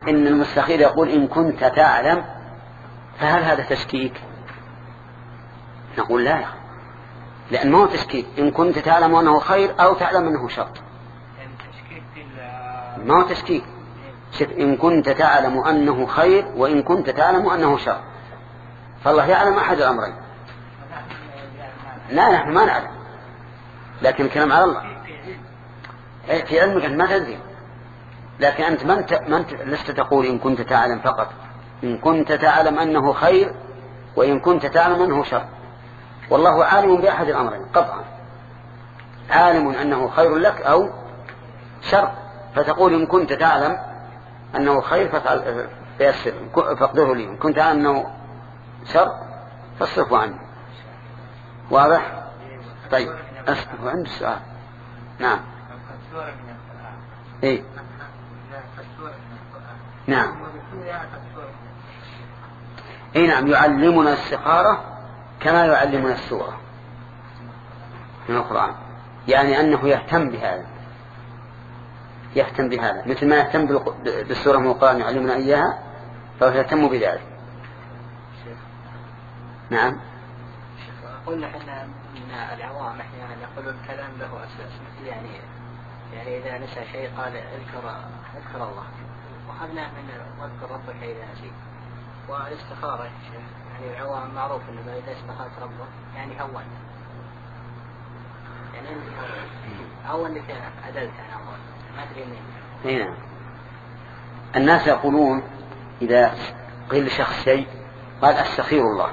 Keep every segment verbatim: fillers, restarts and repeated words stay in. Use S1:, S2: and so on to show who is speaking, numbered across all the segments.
S1: إن المستخير يقول إن كنت تعلم، فهل هذا تشكيك؟ نقول لا، لأن ما هو تشكيك. إن كنت تعلم أنه خير أو تعلم أنه شر، ما هو تشكيك. إن كنت تعلم أنه خير وإن كنت تعلم أنه شر، فالله يعلم أحد الأمرين. لا نحن ما نعلم، لكن الكلام على الله. في علمك أنت ما تدري، لكن أنت من, ت... من ت... لست تقول إن كنت تعلم فقط، إن كنت تعلم أنه خير وإن كنت تعلم أنه شر. والله عالم بأحد الأمرين قطعا، عالم أنه خير لك أو شر، فتقول إن كنت تعلم أنه خير فافعل فيسر فاقدره لي، إن كنت تعلم أنه شر فاصرفه عنه. واضح؟ طيب أصرفه عنده السؤال. نعم. إيه؟ نعم. إيه نعم، يعلمنا السقارة كما يعلمنا السورة من القرآن، يعني أنه يهتم بهذا، يهتم بهذا مثل ما يهتم بالسورة من القرآن يعلمنا إياها، فهو يهتم بذلك. نعم.
S2: قلنا احنا من العوام احيانا يقولون الكلام له أساس، مثل يعني يعني إذا نسى شيء قال اذكر اذكر الله، وأخذنا من واذكر ربك إذا نسيت. والاستخارة يعني العوام معروف إنه إذا استخارت ربك يعني هون، يعني هون لك عدلت عن الله ما أدري منين.
S1: هنا الناس يقولون إذا قيل لشخص شيء قال استخير الله،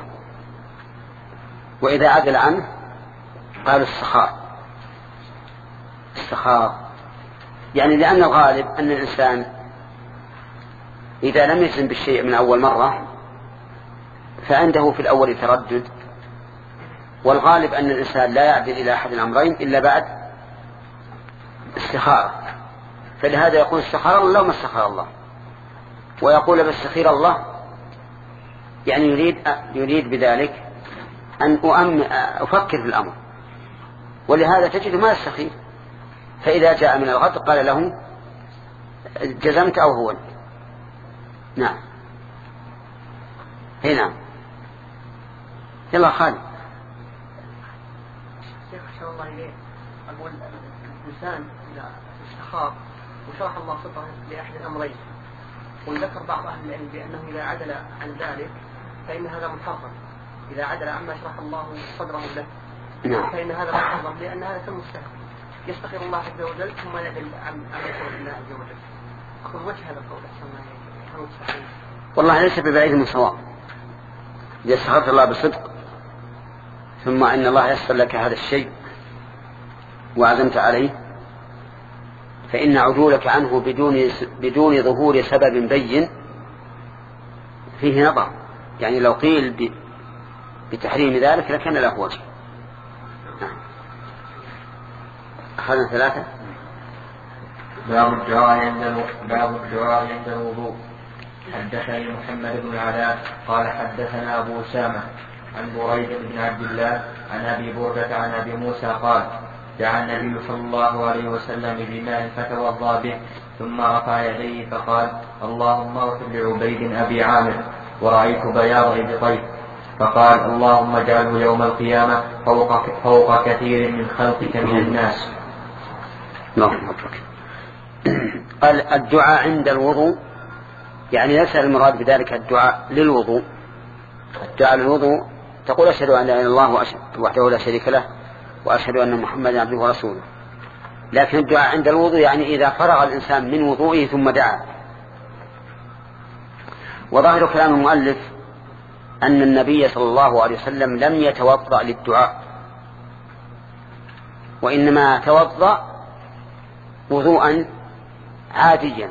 S1: وإذا عدل عنه قال السخار. السخار يعني لأن الغالب أن الإنسان إذا لم يجزم بالشيء من أول مرة فعنده في الأول تردد، والغالب أن الإنسان لا يعدل إلى أحد الأمرين إلا بعد استخارة. فلهذا يقول استخار الله وما استخار الله، ويقول باستخير الله يعني يريد يريد بذلك أن أفكر في الأمر، ولهذا تجد ما يستخير. فإذا جاء من الغد قال له جزمت أو هو. نعم. هنا يلا خالد.
S3: شيخ شاء الله إليه، أقول الإنسان إذا استخار وشرح الله صدره لأحد الأمرين، وذكر بعض أهل العلم بأنه إذا عدل عن ذلك فإن هذا محرم، إذا عدل عما شرح الله صدره له
S1: نعم.
S3: فإن هذا محرم، لأن هذا كالمستخير يستخير الله عز وجل ثم يعدل عن يسر الله عز وجل. أقول وجه هذا القول أحسن.
S1: والله ليس ببعيد من صواب. إذا استخرت الله بصدق ثم أن الله يسر لك هذا الشيء وعزمت عليه، فإن عدولك عنه بدون بدون ظهور سبب بين فيه نظر. يعني لو قيل بتحريم ذلك لكان له وجه. أخذنا ثلاثة.
S4: باب الدعاء عند باب الدعاء عند الوضوء. حدثني محمد بن علاء قال حدثنا أبو أسامة عن بريد بن عبد الله عن أبي بردة عن أبي موسى قال دعا النبي صلى الله عليه وسلم بماء فتوضأ به ثم رفع يديه فقال اللهم اغفر لعبيد أبي عامر ورأيت بياض إبطيه، فقال اللهم اجعله يوم القيامة فوق, فوق كثير من خلقك من الناس.
S1: قال الدعاء عند الوضوء، يعني ليس المراد بذلك الدعاء للوضوء. الدعاء للوضوء تقول أشهد أن لا إله إلا الله وحده لا شريك له وأشهد أن محمدا عبده ورسوله. لكن الدعاء عند الوضوء يعني إذا فرغ الإنسان من وضوئه ثم دعا. وظاهر كلام المؤلف أن النبي صلى الله عليه وسلم لم يتوضأ للدعاء، وإنما توضأ وضوءا عاديا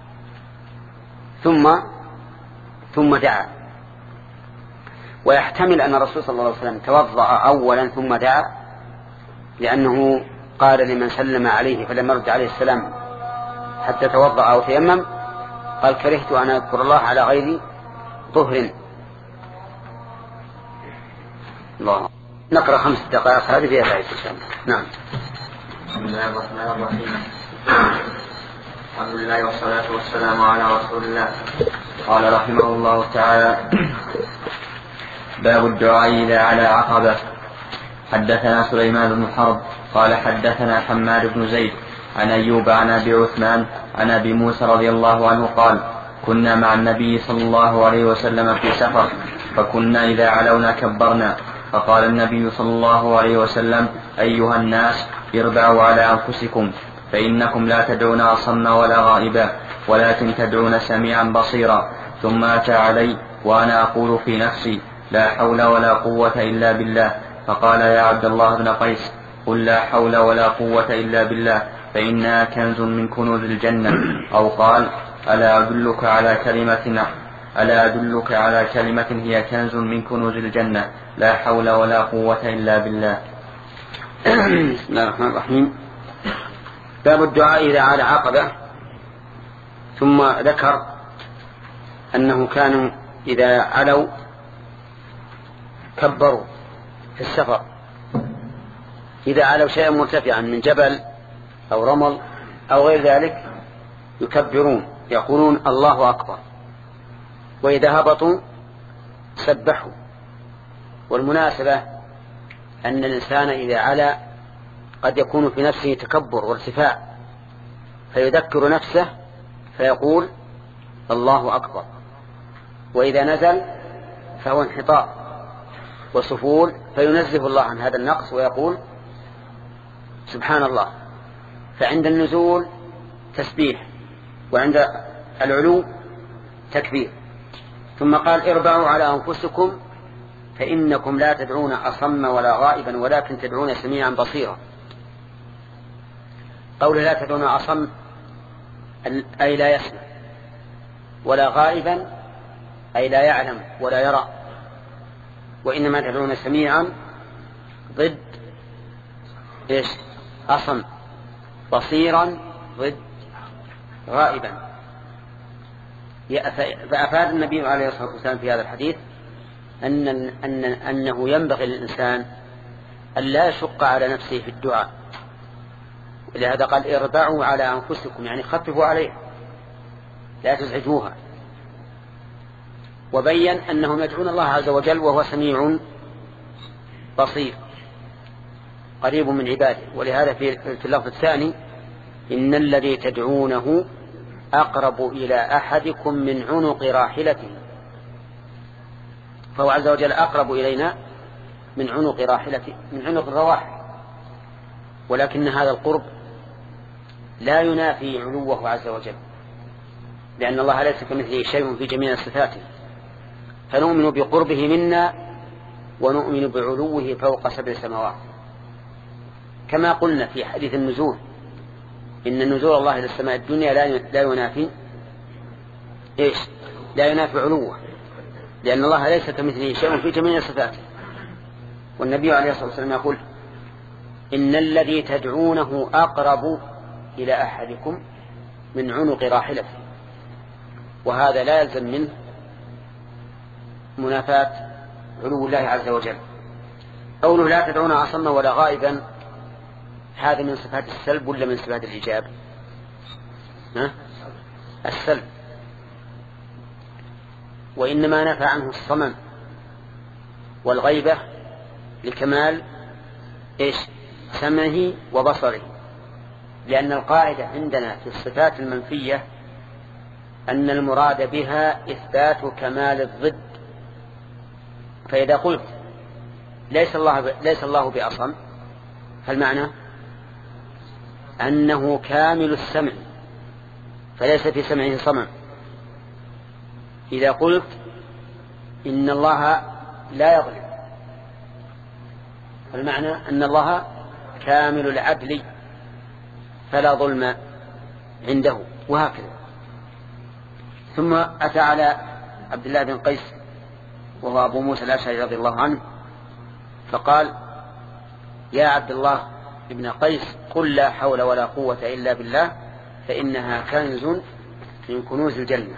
S1: ثم ثم دعا. ويحتمل أن الرسول صلى الله عليه وسلم توضأ أولا ثم دعا، لأنه قال لمن سلم عليه فلم يرد عليه السلام حتى توضأ أو تيمم قال كرهت أن أذكر الله على غير طهر. الله. نقرأ خمس دقائق هذه فيها فائدة إن شاء الله. نعم.
S4: بسم الله الرحمن الرحيم. الحمد لله والصلاة والسلام على رسول الله. قال رحمه الله تعالى: باب الدعاء إذا على عقبة. حدثنا سليمان بن حرب قال حدثنا حماد بن زيد عن أيوب عن أبي عثمان عن أبي موسى رضي الله عنه قال: كنا مع النبي صلى الله عليه وسلم في سفر، فكنا إذا علونا كبرنا، فقال النبي صلى الله عليه وسلم: أيها الناس، اربعوا على أنفسكم، فإنكم لا تدعون أصم ولا غائبا، ولكن تدعون سميعا بصيرا. ثم أتى علي وأنا أقول في نفسي: لا حول ولا قوة إلا بالله. فقال: يا عبد الله بن قيس، قل لا حول ولا قوة إلا بالله، فإنها كنز من كنوز الجنة. أو قال: ألا أدلك على كلمة ألا أدلك على كلمة هي كنز من كنوز الجنة، لا حول ولا قوة إلا بالله.
S1: بسم الله الرحمن الرحيم. باب الدعاء إذا على عقبة. ثم ذكر أنه كانوا إذا علوا كبروا في السفر، إذا علوا شيئا مرتفعا من جبل أو رمل أو غير ذلك يكبرون يقولون الله أكبر، وإذا هبطوا سبحوا. والمناسبة أن الإنسان إذا علا قد يكون في نفسه تكبر وارتفاع، فيذكر نفسه فيقول الله أكبر، وإذا نزل فهو انحطاط وسفول، فينزه الله عن هذا النقص ويقول سبحان الله. فعند النزول تسبيح، وعند العلو تكبير. ثم قال: اربعوا على أنفسكم، فإنكم لا تدعون أصم ولا غائبا، ولكن تدعون سميعا بصيرا. قول لا تدعون أصم أي لا يسمع، ولا غائبا أي لا يعلم ولا يرى، وإنما تدعون سميعا ضد إيش؟ أصم، بصيرا ضد غائبا. فأفاد النبي عليه الصلاة والسلام في هذا الحديث أن أن أنه ينبغي للإنسان أن لا يشق على نفسه في الدعاء، ولهذا قال: اربعوا على أنفسكم، يعني خففوا عليها لا تزعجوها. وبين أنهم يدعون الله عز وجل وهو سميع بصير قريب من عباده. ولهذا في اللفظ الثاني: إن الذي تدعونه أقرب إلى أحدكم من عنق راحلته. فهو عز وجل أقرب إلينا من عنق راحلته، من عنق الرواحل، ولكن هذا القرب لا ينافي علوه عز وجل، لأن الله ليس كمثله شيء في جميع صفاته، فنؤمن بقربه منا ونؤمن بعلوه فوق سبع سماوات. كما قلنا في حديث النزول إن نزول الله إلى السماء الدنيا لا ينافي إيش؟ لا ينافي علوه، لأن الله ليس كمثله شيء في جميع صفاته. والنبي عليه الصلاة والسلام يقول: إن الذي تدعونه أقرب إلى أحدكم من عنق راحلته. وهذا لا يلزم منه منافاة علو الله عز وجل. قوله لا تدعون أصم ولا غائبا، هذا من صفات السلب ولا من صفات الإيجاب؟ ها؟ السلب. وإنما نفى عنه الصمم والغيبة لكمال إيش؟ سمعه وبصره. لأن القاعدة عندنا في الصفات المنفية أن المراد بها إثبات كمال الضد. فإذا قلت ليس الله ب... ليس الله بأصم، فالمعنى أنه كامل السمع فليس في سمعه صمم. إذا قلت إن الله لا يظلم، فالمعنى أن الله كامل العدل فلا ظلم عنده، وهكذا. ثم أتى على عبد الله بن قيس وهو أبو موسى الأشعري رضي الله عنه فقال: يا عبد الله بن قيس، قل لا حول ولا قوة إلا بالله، فإنها كنز من كنوز الجنة.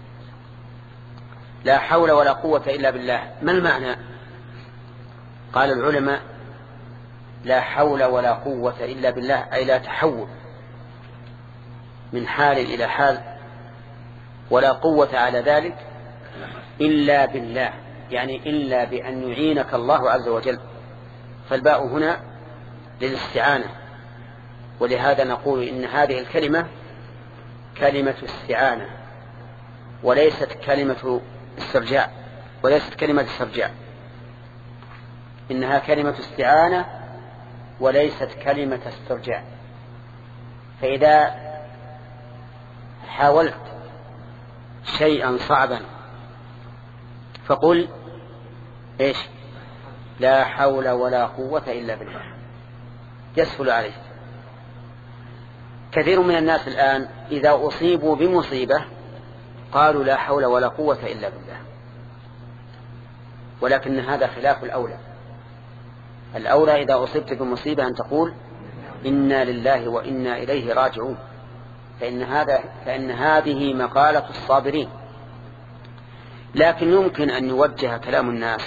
S1: لا حول ولا قوة إلا بالله، ما المعنى؟ قال العلماء: لا حول ولا قوة إلا بالله أي لا تحول من حال إلى حال ولا قوة على ذلك إلا بالله، يعني إلا بأن يعينك الله عز وجل. فالباء هنا للاستعانة، ولهذا نقول إن هذه الكلمة كلمة استعانة وليست كلمة استرجاع، وليست كلمة استرجاع، إنها كلمة استعانة وليست كلمة استرجاع. فإذا حاولت شيئا صعبا فقل إيش؟ لا حول ولا قوة إلا بالله، يسهل عليه. كثير من الناس الآن إذا أصيبوا بمصيبة قالوا لا حول ولا قوة إلا بالله، ولكن هذا خلاف الأولى. الأولى إذا أصبت بمصيبة أن تقول إنا لله وإنا إليه راجعون، فإن, هذا فإن هذه مقالة الصابرين. لكن يمكن أن يوجه كلام الناس،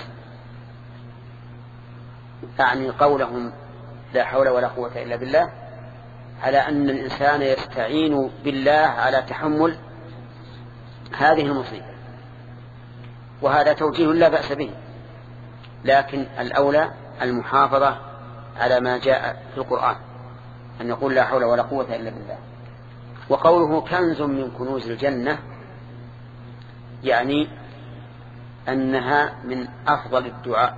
S1: أعني قولهم لا حول ولا قوة إلا بالله، على أن الإنسان يستعين بالله على تحمل هذه المصيبة، وهذا توجيه لا بأس به. لكن الأولى المحافظة على ما جاء في القرآن، أن نقول لا حول ولا قوة إلا بالله. وقوله كنز من كنوز الجنة يعني أنها من أفضل الدعاء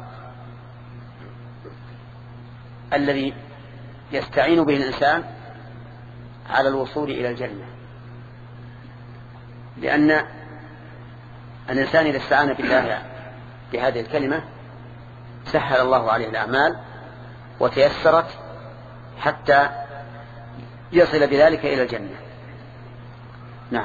S1: الذي يستعين به الإنسان على الوصول إلى الجنة، لأن الإنسان إذا استعان بالله بهذه الكلمة سهل الله عليه الأعمال وتيسرت حتى يصل بذلك إلى الجنة. نعم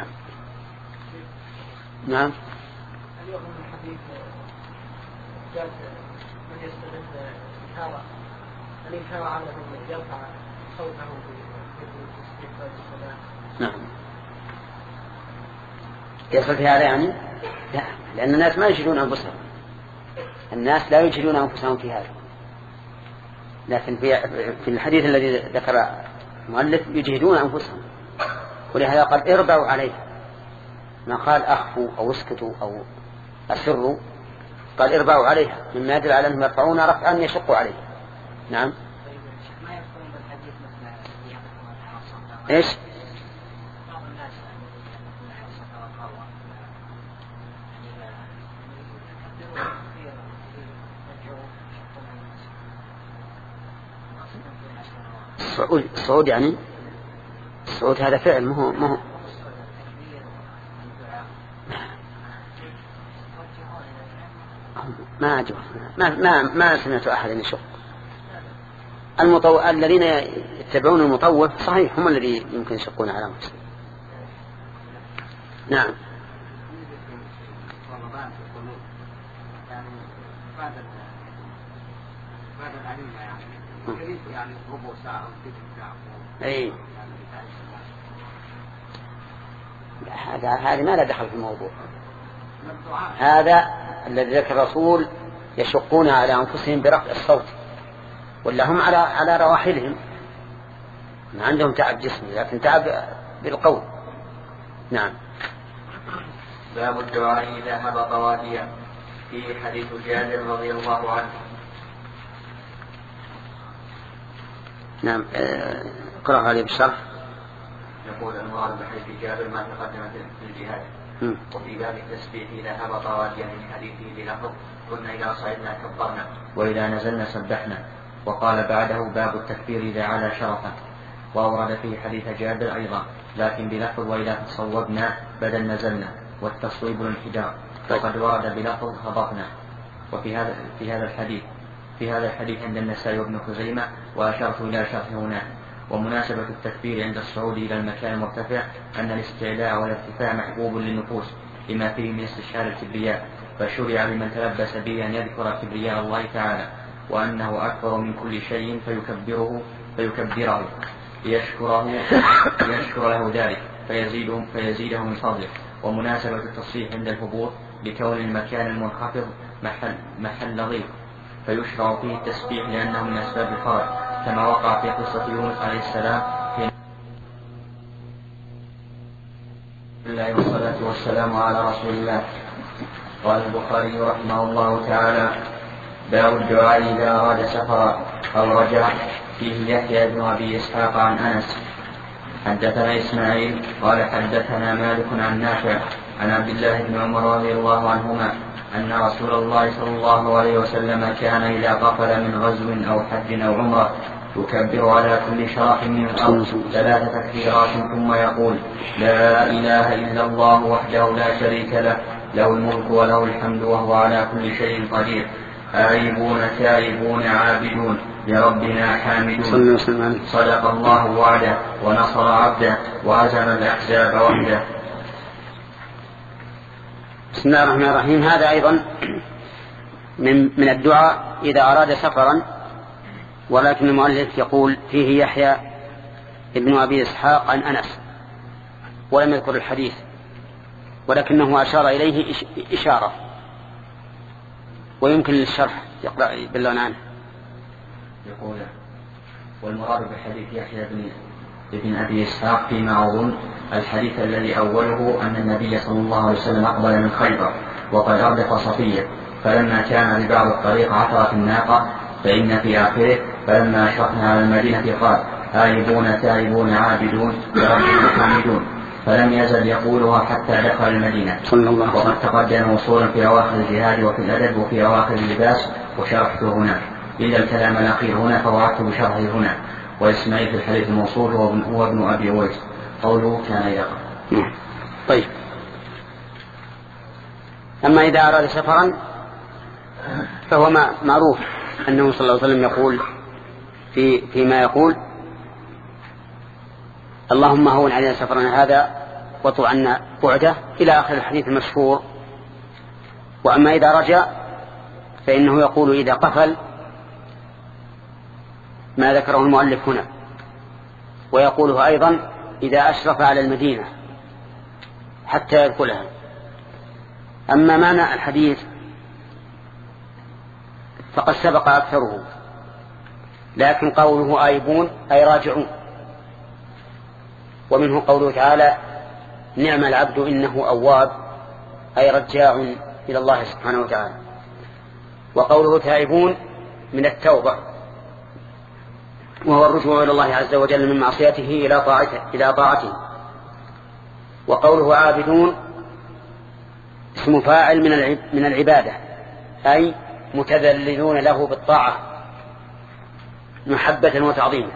S1: نعم.
S3: اليوم من الحديث جاء من يستدل الإشارة الإشارة على من يرفع صوته في استقبال الصلاة.
S1: نعم. يصل في هذا يعني؟ لا، لأن الناس ما يجهلون أنفسهم، الناس لا يجهلون أنفسهم في هذا، لكن في في الحديث الذي ذكر المؤلف يجهدون أنفسهم، ولهذا قال اربعوا عليها، ما قال أخفوا أو اسكتوا أو أسروا، قال اربعوا عليها، مما يدل على أنهم يرفعون رفعا يشق عليه. نعم. إيش؟ الصعود يعني الصعود هذا فعل مهو مهو ما أجب ما ما ما سمعت أحد يشق. المطو... الذين يتبعون المطوف صحيح هم الذي يمكن يشقون على أنفسهم. نعم.
S2: يعني ربع ساعة أو ثلث ساعة.
S1: أي. هذا هذا ما له دخل في الموضوع. هذا الذي ذكر الرسول يشقون على أنفسهم برفع الصوت، ولا هم على على رواحلهم، ما عندهم تعب جسمي لكن تعب بالقول. نعم.
S4: باب الدعاء إذا هبط واديا، في حديث جابر رضي الله عنه.
S1: نعم. اقرأ عليه بالشرح.
S4: يقول المراد بحديث جابر ما تقدم في الجهاد. م. وفي باب التسبيح إذا هبط واديا من حديثه بلفظ قلنا إذا صعدنا كبرنا وإذا نزلنا سبحنا. وقال بعده باب التكبير إذا علا شرفا، وأورد فيه حديث جابر أيضا لكن بلفظ وإذا تصوبنا بدل نزلنا، والتصويب الانحدار، وقد ورد بلفظ هبطنا. وفي هذا في هذا الحديث في هذا الحديث عند النسائي وابن خزيمة، وأشرت إلى شرح هناك. ومناسبة التكبير عند الصعود إلى المكان المرتفع أن الاستعلاء والارتفاع محبوب للنفوس لما فيه من استشعار الكبرياء، فشرع لمن تلبس به أن يذكر كبرياء الله تعالى وأنه أكبر من كل شيء فيكبره فيكبره ليشكره ليشكر له ذلك فيزيده, فيزيده من فضله. ومناسبة التصحيح عند الهبوط لكون المكان المنخفض محل, محل ضيق فيشرع فيه التسبيح لأنه من أسباب الفرج، كما وقع في قصة يونس عليه السلام في والسلام على رسول الله. قال البخاري رحمه الله تعالى: باب الدعاء إذا أراد سفرا أو رجع. فيه يحيى بن أبي إسحاق عن أنس. حدثنا إسماعيل قال حدثنا مالك عن نافع عن عبد الله بن عمر رضي الله عنهما أن رسول الله صلى الله عليه وسلم كان إذا قفل من غزو أو حج أو عمرة يكبر على كل شرح من الأرض ثلاث تكبيرات ثم يقول: لا إله إلا الله وحده لا شريك له، له الملك وله الحمد وهو على كل شيء قدير، آيبون تائبون عابدون لربنا حامدون، صدق الله وعده ونصر عبده وهزم الأحزاب وحده.
S1: بسم الله الرحمن الرحيم. هذا أيضا من من الدعاء إذا أراد سفرا، ولكن المؤلف يقول فيه يحيى ابن أبي إسحاق عن أنس ولم يذكر الحديث، ولكنه أشار إليه إشارة ويمكن للشرح. يقرأ بالله عنه.
S4: يقول: والمراد بحديث يحيى بن ابن أبي إسحاق فيما أظن الحديث الذي أوله أن النبي صلى الله عليه وسلم أقبل من خيبر وقد أردف صفية، فلما كان لبعض الطريق عثرت الناقة، فإن في آخره: فلما أشرفنا على المدينة قال: آيبون تائبون عابدون لربنا حامدون، فلم يزل يقولها حتى دخل المدينة. وقد تقدم وصولا في أواخر الجهاد وفي الأدب وفي أواخر اللباس وشرحته هنا، إلا الكلام الأخير هنا فوعدت بشرحه هنا. وإسماعيل في الحديث الموصول هو ابن أبي أويس، قوله كان يقرأ.
S1: طيب، أما إذا أراد سفرا فهو معروف أنه صلى الله عليه وسلم يقول في فيما يقول: اللهم هون علينا سفرنا هذا واطو عنا بعده، إلى آخر الحديث المشهور. وأما إذا رجع فإنه يقول إذا قفل ما ذكره المؤلف هنا، ويقوله أيضا إذا أشرف على المدينة حتى يدخلها. أما معنى الحديث فقد سبق أكثره، لكن قوله آيبون أي راجعون، ومنه قوله تعالى: نعم العبد إنه أواب، أي رجاع إلى الله سبحانه وتعالى. وقوله تائبون من التوبة، وهو الرجوع إلى الله عز وجل من معصيته إلى طاعته, إلى طاعته. وقوله عابدون اسم فاعل من العبادة، أي متذللون له بالطاعة محبة وتعظيما.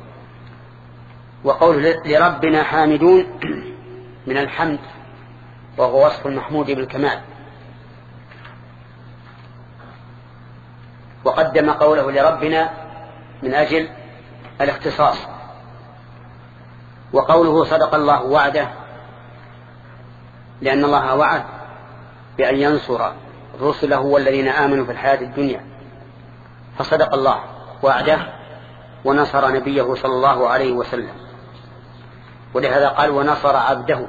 S1: وقوله لربنا حامدون من الحمد، وهو وصف المحمود بالكمال. وقدم قوله لربنا من أجل الاختصاص. وقوله صدق الله وعده، لأن الله وعد بأن ينصر رسله والذين آمنوا في الحياة الدنيا، فصدق الله وعده ونصر نبيه صلى الله عليه وسلم، ولهذا قال: ونصر عبده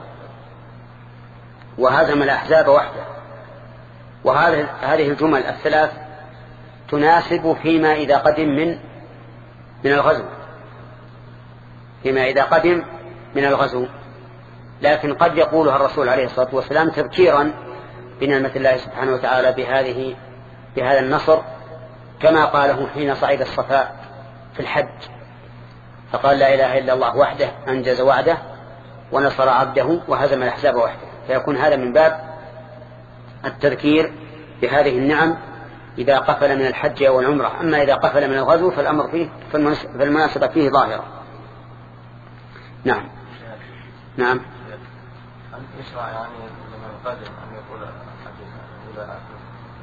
S1: وهزم الأحزاب وحده. وهذه الجمل الثلاث تناسب فيما إذا قدم من من الغزو فيما إذا قدم من الغزو لكن قد يقولها الرسول عليه الصلاة والسلام تذكيرا بنعمة الله سبحانه وتعالى بهذه بهذا النصر، كما قاله حين صعد الصفا في الحج، فقال: لا إله إلا الله وحده أنجز وعده ونصر عبده وهزم الأحزاب وحده. فيكون هذا من باب التذكير بهذه النعم إذا قفل من الحج أو العمرة. أما إذا قفل من الغزو فالأمر فيه فالمناسبة فيه ظاهرة. نعم نعم.
S5: يشرع يعني لمن قدم أن يقول إلى آخر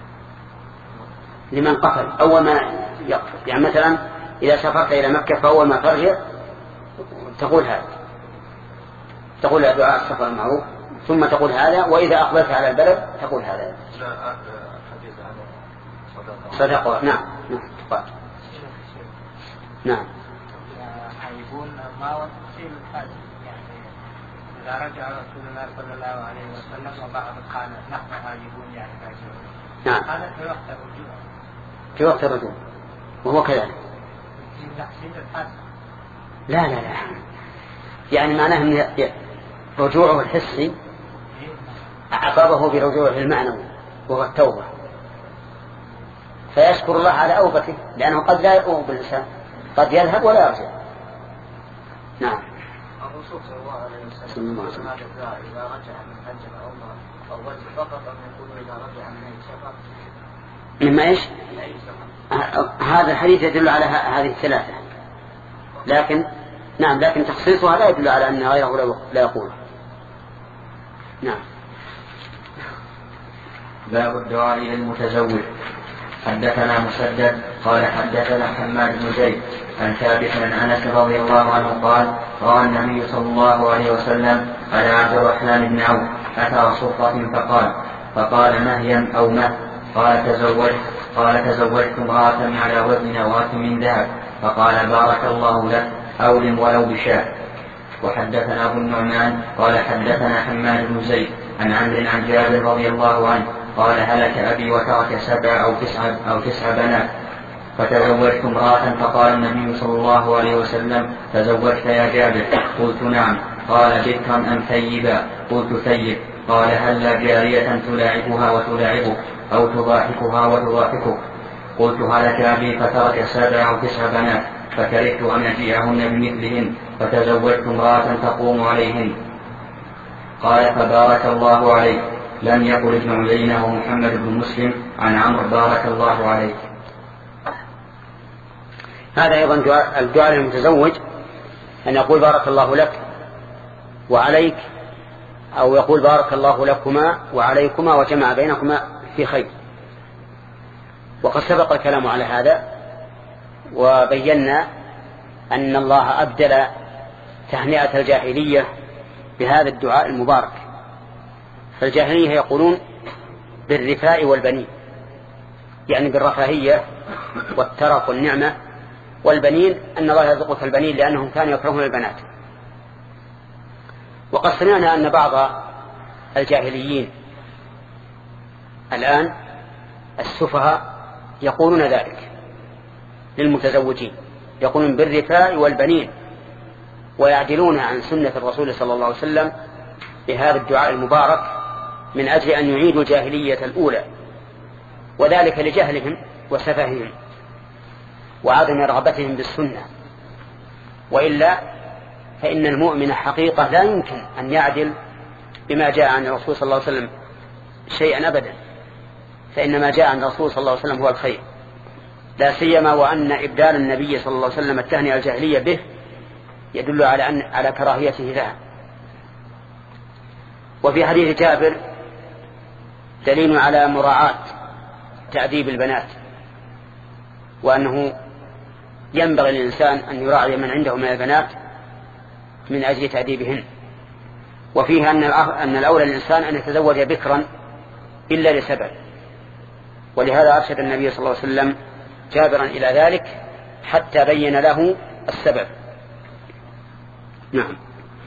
S1: لمن قفل أول ما يقفل، يعني مثلا إذا سافرت إلى مكة فأول ما ترجع تقول هذا، تقول دعاء السفر المعروف، ثم تقول هذا، وإذا أقبلت على البلد تقول هذا. صدق. نعم نعم نعم.
S2: عيبون ما وتفصيل الحج، يعني إذا رجع رسول الله صلى الله عليه وسلم وبعض قال نحن عيبون يعني راجعون.
S1: نعم.
S2: هذا في وقت الرجوع.
S1: في وقت الرجوع وهو كذلك.
S2: في تحصيل الحج.
S1: لا لا لا، يعني معناه أن رجوعه الحسي عاقبه برجوعه المعنوي وهو التوبة، فيشكر الله على أوبته، لأنه قد لا يؤوب الإنسان، قد يذهب ولا يرجع. نعم.
S3: الرسول صلى الله عليه وسلم إذا رجع من حج أو عمرة فوجه فقط أن يقول إذا رجع من أي سفر.
S1: مما إيش؟ هذا الحديث يدل على هذه الثلاثة، لكن نعم لكن تخصيصها لا يدل على أن غيره لا يقول. نعم.
S4: باب الدعاء للمتزوج. حدثنا مسدد قال حدثنا حماد بن زيد عن ثابت عن انس رضي الله عنه قال راى النبي صلى الله عليه وسلم على عبد الرحمن بن عوف اثر صفرة فقال فقال مهيا او مه قال تزوجت قال تزوجت امرأة على وزن نواة من ذهب فقال بارك الله لك أولم ولو بشاء. وحدثنا أبو النعمان قال حدثنا حماد بن زيد عن عمرو عن جابر رضي الله عنه قال هلك أبي وترك سبع أو تسع أو تسع بنات فتزوجت امرأة فقال النبي صلى الله عليه وسلم تزوجت يا جابر؟ قلت نعم. قال بكرا أم ثيبا؟ قلت ثيب. قال هل جارية تلاعبها وتلاعبك أو تضاحكها وتضاحكك؟ قلت هلك أبي فترك سبع أو تسع بنات فكرهت أن أجيعهن بمثلهن فتزوجت امرأة تقوم عليهن. قال فبارك الله عليك. لم يقل ابن عيينة ومحمد بن مسلم عن عمرو بارك الله عليك.
S1: هذا أيضا الدعاء للمتزوج أن يقول بارك الله لك وعليك، أو يقول بارك الله لكما وعليكما وجمع بينكما في خير. وقد سبق الكلام على هذا وبينا أن الله أبدل تهنئة الجاهلية بهذا الدعاء المبارك. فالجاهلية يقولون بالرفاء والبنين، يعني بالرفاهية والترف والنعمة، والبنين أن الله يرزقك البنين لأنهم كانوا يكرهون البنات. وقد سمعنا أن بعض الجاهليين الآن السفهاء يقولون ذلك للمتزوجين، يقولون بالرفاء والبنين، ويعدلون عن سنة الرسول صلى الله عليه وسلم بهذا الدعاء المبارك من أجل أن يعيدوا الجاهلية الأولى، وذلك لجهلهم وسفههم وعدم رغبتهم بالسنة. وإلا فإن المؤمن حقيقة لا يمكن أن يعدل بما جاء عن الرسول صلى الله عليه وسلم شيئا أبدا، فإن ما جاء عن الرسول صلى الله عليه وسلم هو الخير، لا سيما وأن إبدال النبي صلى الله عليه وسلم التهنئة الجاهلية به يدل على أن على كراهيته لها. وفي حديث جابر دليل على مراعاة تأديب البنات، وأنه ينبغي للإنسان أن يراعي من عنده من البنات من أجل تأديبهن. وفيها أن الأولى للإنسان أن يتزوج بكرا إلا لسبب، ولهذا أرشد النبي صلى الله عليه وسلم جابرا إلى ذلك حتى بين له السبب. نعم.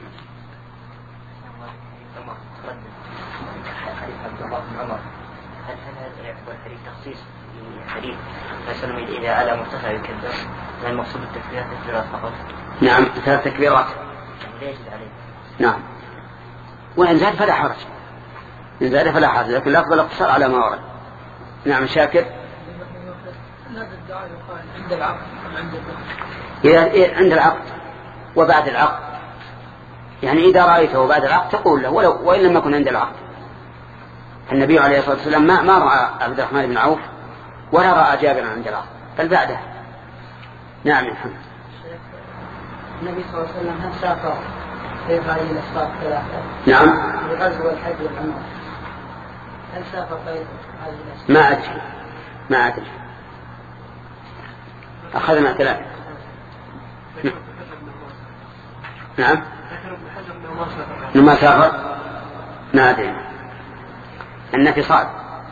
S2: هل هذا يعتبر حديث تخصيص حديث مثلا إذا على مرتفع يكبر؟ هل المقصود التكبيرات تكبيرات فقط؟
S1: نعم ثلاث تكبيرات.
S2: ليش عليه؟
S1: نعم. وإن زاد فلا حرج، إن زاد فلا حرج، لكن الأفضل اقتصار على ما ورد. نعم شاكر.
S3: هذا الدعاء يقال عند العقد أم عند
S1: العقد؟ إذا عند العقد وبعد العقد، يعني إذا رأيته بعد العقد تقول له ولو وإن لم يكن عند العقد. النبي عليه الصلاة والسلام ما, ما رأى عبد الرحمن بن عوف ولا رأى جابر عند العقد بل بعده. نعم يا محمد.
S3: النبي صلى الله عليه وسلم هل سافر في هذه الأسفار الثلاثة؟
S1: نعم.
S3: الغزو والحج والعمرة، هل سافر في هذه الأسفار؟
S1: ما أدري ما أدري أخذنا كلام. نعم. لما سافر ما أدري النفصال،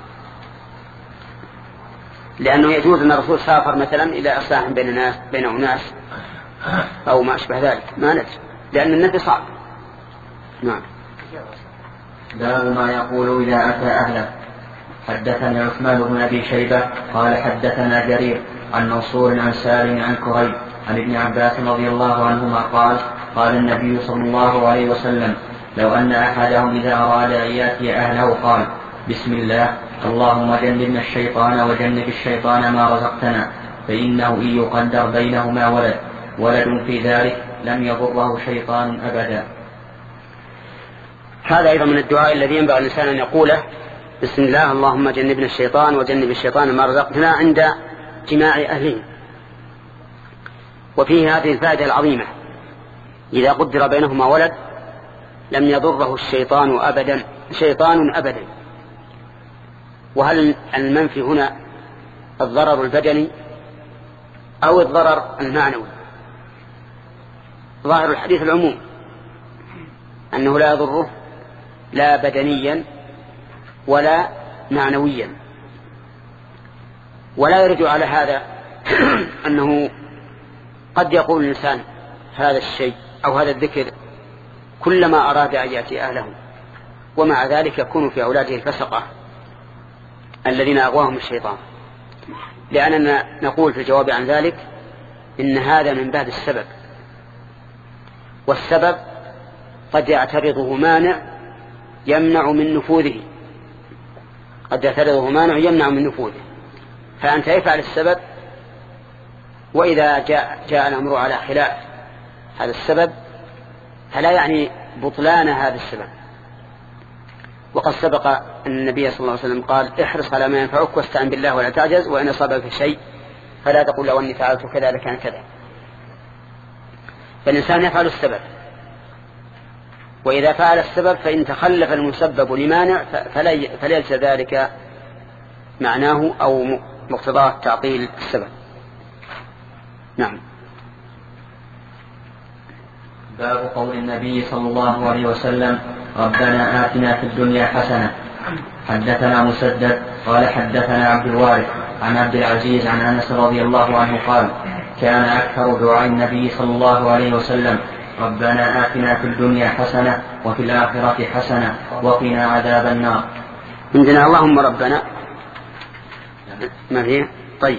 S1: لأنه يجوز أن الرسول سافر مثلا إلى إصلاح بين الناس بين أناس أو ما أشبه ذلك، ما ندري لأن النفصال. نعم.
S4: باب ما يقول إذا أتى أهله. حدثنا عثمان بن أبي شيبة قال حدثنا جرير عن منصور عن سالم عن كريب عن ابن عباس رضي الله عنهما قال قال النبي صلى الله عليه وسلم لو أن أحدهم إذا أراد أن يأتي أهله قال بسم الله اللهم جنبنا الشيطان وجنب الشيطان ما رزقتنا، فإنه إن يقدر بينهما ولد ولد في ذلك لم يضره شيطان أبدا.
S1: هذا أيضا من الدعاء الذي ينبغي الإنسان أن يقوله: بسم الله اللهم جنبنا الشيطان وجنب الشيطان ما رزقتنا، عند جماع أهله. وفيه هذه الفائدة العظيمة: إذا قدر بينهما ولد لم يضره الشيطان أبدا شيطان أبدا. وهل المنفي هنا الضرر البدني أو الضرر المعنوي؟ ظاهر الحديث العموم، أنه لا يضره لا بدنيا ولا معنويا. ولا يرجع على هذا أنه قد يقول الإنسان هذا الشيء أو هذا الذكر كلما أراد أن يأتي أهله، ومع ذلك يكون في أولاده الفسقة الذين أغواهم الشيطان. لأننا نقول في الجواب عن ذلك إن هذا من باب السبب، والسبب قد يعترضه مانع يمنع من نفوذه قد يعترضه مانع يمنع من نفوذه فأنت افعل السبب، وإذا جاء, جاء الأمر على خلاف هذا السبب فلا يعني بطلان هذا السبب. وقد سبق أن النبي صلى الله عليه وسلم قال: احرص على ما ينفعك واستعن بالله ولا تعجز، وإن أصابك شيء فلا تقول لو أني فعلت كذا لكان كذا. فالإنسان يفعل السبب، وإذا فعل السبب فإن تخلف المسبب لمانع فليس ذلك معناه أو مقتضاه تعطيل السبب. نعم.
S4: باب قول النبي صلى الله عليه وسلم: ربنا آتنا في الدنيا حسنة. حدثنا مسدد قال حدثنا عبد الوارث عن عبد العزيز عن أنس رضي الله عنه قال: كان أكثر دعاء النبي صلى الله عليه وسلم: ربنا آتنا في الدنيا حسنة وفي الآخرة حسنة وقنا عذاب النار.
S1: عندنا اللهم ربنا ما فيه. طيب،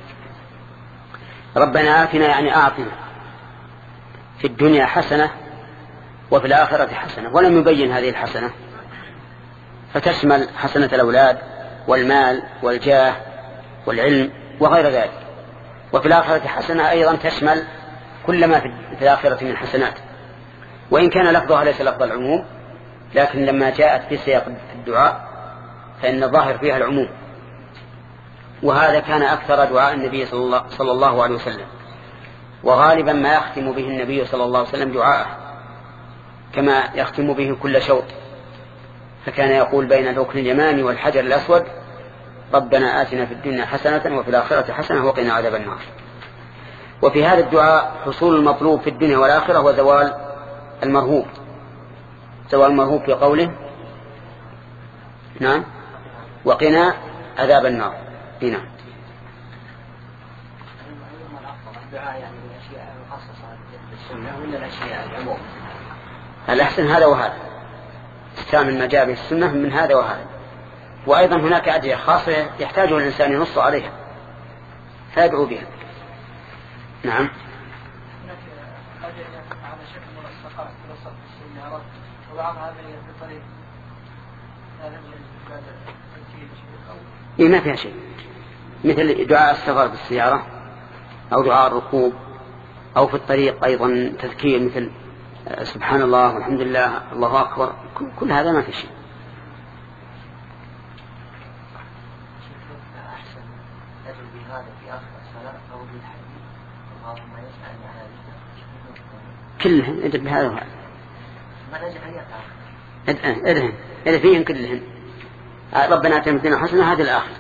S1: ربنا آتنا يعني أعطنا في الدنيا حسنة وفي الآخرة حسنة، ولم يبين هذه الحسنة، فتشمل حسنة الأولاد والمال والجاه والعلم وغير ذلك. وفي الآخرة حسنة أيضا تشمل كل ما في الآخرة من حسنات، وإن كان لفظها ليس لفظ العموم، لكن لما جاءت في سياق الدعاء فإن الظاهر فيها العموم. وهذا كان أكثر دعاء النبي صلى الله عليه وسلم، وغالبا ما يختم به النبي صلى الله عليه وسلم دعاءه كما يختم به كل شوط، فكان يقول بين الركن اليماني والحجر الأسود: ربنا آتنا في الدنيا حسنة وفي الآخرة حسنة وقنا عذاب النار. وفي هذا الدعاء حصول المطلوب في الدنيا والآخرة وزوال المرهوب. زوال المرهوب في قوله نعم وقنا عذاب النار. هنا الأحسن هذا وهذا، استعمل ما جاء به السنة من هذا وهذا. وأيضا هناك أدعية خاصة يحتاج الإنسان ينص عليها فيدعو بها. نعم. إيه ما فيها شيء، مثل دعاء السفر بالسيارة أو دعاء الركوب أو في الطريق أيضا تذكير مثل سبحان الله والحمد لله الله أكبر، كل هذا ما في شيء. كلهن ادعي بهذا وهذا، ادعي ادعي فيهم كلهن. ربنا آتنا في الدنيا حسنة هذه الآخر.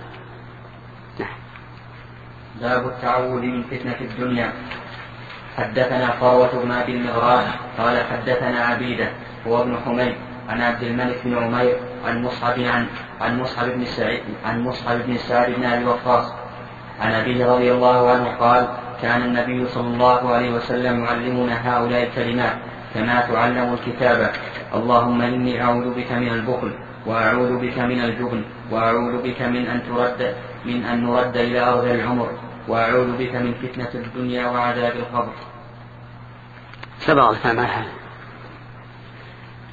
S4: باب التعوذ من فتنة الدنيا. حدثنا فروة بن أبي المغراد قال حدثنا عبيدة هو ابن حميد عن عبد الملك بن عمير عن مصعب عن عن مصعب بن سعيد عن مصعب بن سعد بن أبي وقاص عن أبيه رضي الله عنه قال: كان النبي صلى الله عليه وسلم يعلمنا هؤلاء الكلمات كما تعلم الكتابة: اللهم إني أعوذ بك من البخل، وأعوذ بك من الجبن، وأعوذ بك من أن ترد من أن نرد إلى أرض العمر، وأعوذ بك من فتنة الدنيا وعذاب القبر.
S1: سبق الفهم هذا.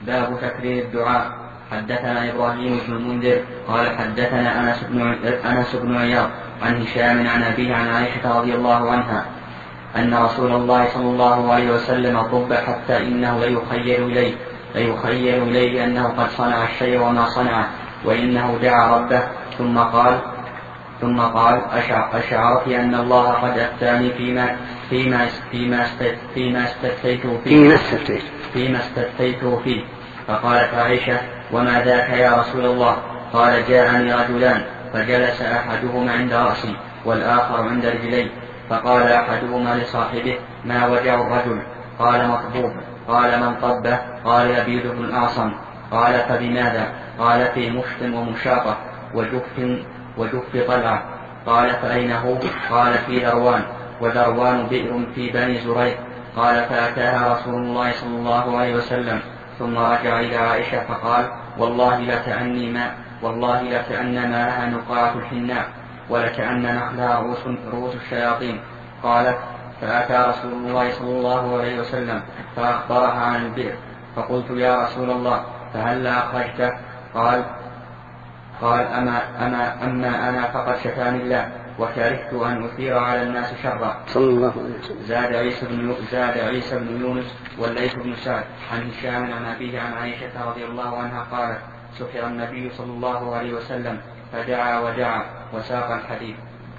S4: باب تكرير الدعاء. حدثنا إبراهيم بن المنذر قال حدثنا أنس بن أنس بن عياض عن هشام عن أبيه عن عائشة رضي الله عنها أن رسول الله صلى الله عليه وسلم طب حتى إنه ليخيل إليه ليخيل إليه أنه قد صنع الشيء وما صنعه، وإنه دعا ربه ثم قال ثم قال أشعرت أن الله قد أفتاني فيما فيما فيما فيما استفتيت فيه فيما استفتيت فيه. فقالت عائشة: وما ذاك يا رسول الله؟ قال: جاءني رجلان فجلس أحدهما عند رأسي والآخر عند رجلي، فقال أحدهما لصاحبه: ما وجع الرجل؟ قال: مطبوب. قال: من طبه؟ قال: لبيد بن الأعصم. قال: فبماذا؟ قال: في مشط ومشاطة وجف وجف طلعة. قال: فأين هو؟ قال: في ذروان، وذروان بئر في بني زريق. قال: فأتاها رسول الله صلى الله عليه وسلم ثم رجع إلى عائشة فقال: والله لكأني ما والله لكأن ماءها نقاعة الحناء ولكأن نخلها رؤوس رؤوس الشياطين. قالت: فأتى رسول الله صلى الله عليه وسلم فأخبرها عن البئر، فقلت: يا رسول الله فهل أخرجته؟ قال قال أما, أما, أما أنا فقد شفاني الله وكرهت أن أثير على الناس شرا.
S1: صلى الله عليه وسلم.
S4: زاد عيسى بن زاد عيسى بن يونس والليث بن سعد عن هشام عن أبيه عن عائشة رضي الله عنها قالت: سحر النبي صلى الله عليه وسلم فدعا ودعا وساق الحديث.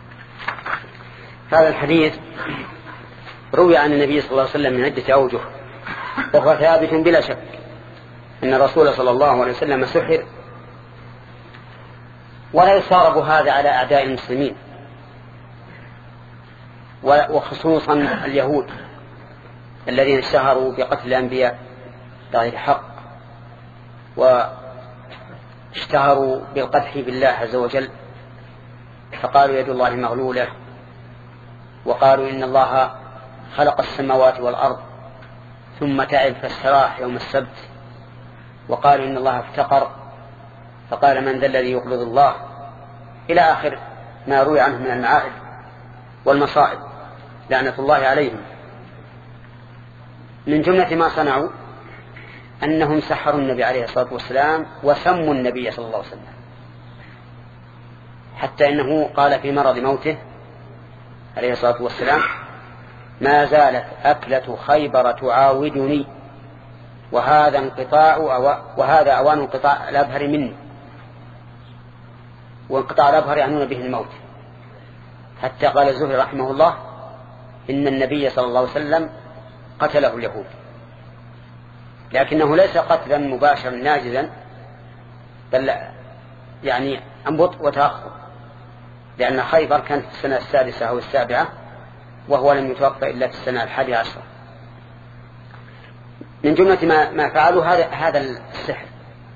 S1: هذا الحديث روي عن النبي صلى الله عليه وسلم من عدة أوجه، وهو ثابت بلا شك أن الرسول صلى الله عليه وسلم سحر، ولا يصارب هذا على أعداء المسلمين وخصوصا اليهود الذين اشتهروا بقتل الأنبياء بغير حق، واشتهروا بالقدح بالله عز وجل، فقالوا يد الله مغلولة، وقالوا إن الله خلق السماوات والأرض ثم تعب فاستراح يوم السبت، وقالوا إن الله افتقر فقال: من ذا الذي يقبض الله، إلى آخر ما روي عنه من المعائب والمصائب لعنة الله عليهم. من جملة ما صنعوا أنهم سحروا النبي عليه الصلاة والسلام وسموا النبي صلى الله عليه وسلم، حتى إنه قال في مرض موته عليه الصلاة والسلام: ما زالت أكلة خيبر تعاودني وهذا انقطاع وهذا أوان انقطاع الأبهر مني. وانقطاع الأبهر يعنون به الموت. حتى قال الزهري رحمه الله: إن النبي صلى الله عليه وسلم قتله اليهود، لكنه ليس قتلا مباشرا ناجزا، بل يعني أنبط وتأخر، لأن خيبر كانت في السنة السادسة أو السابعة، وهو لم يتوفى إلا في السنة الحادية عشرة. من جملة ما, ما فعلوا هذا هذا السحر،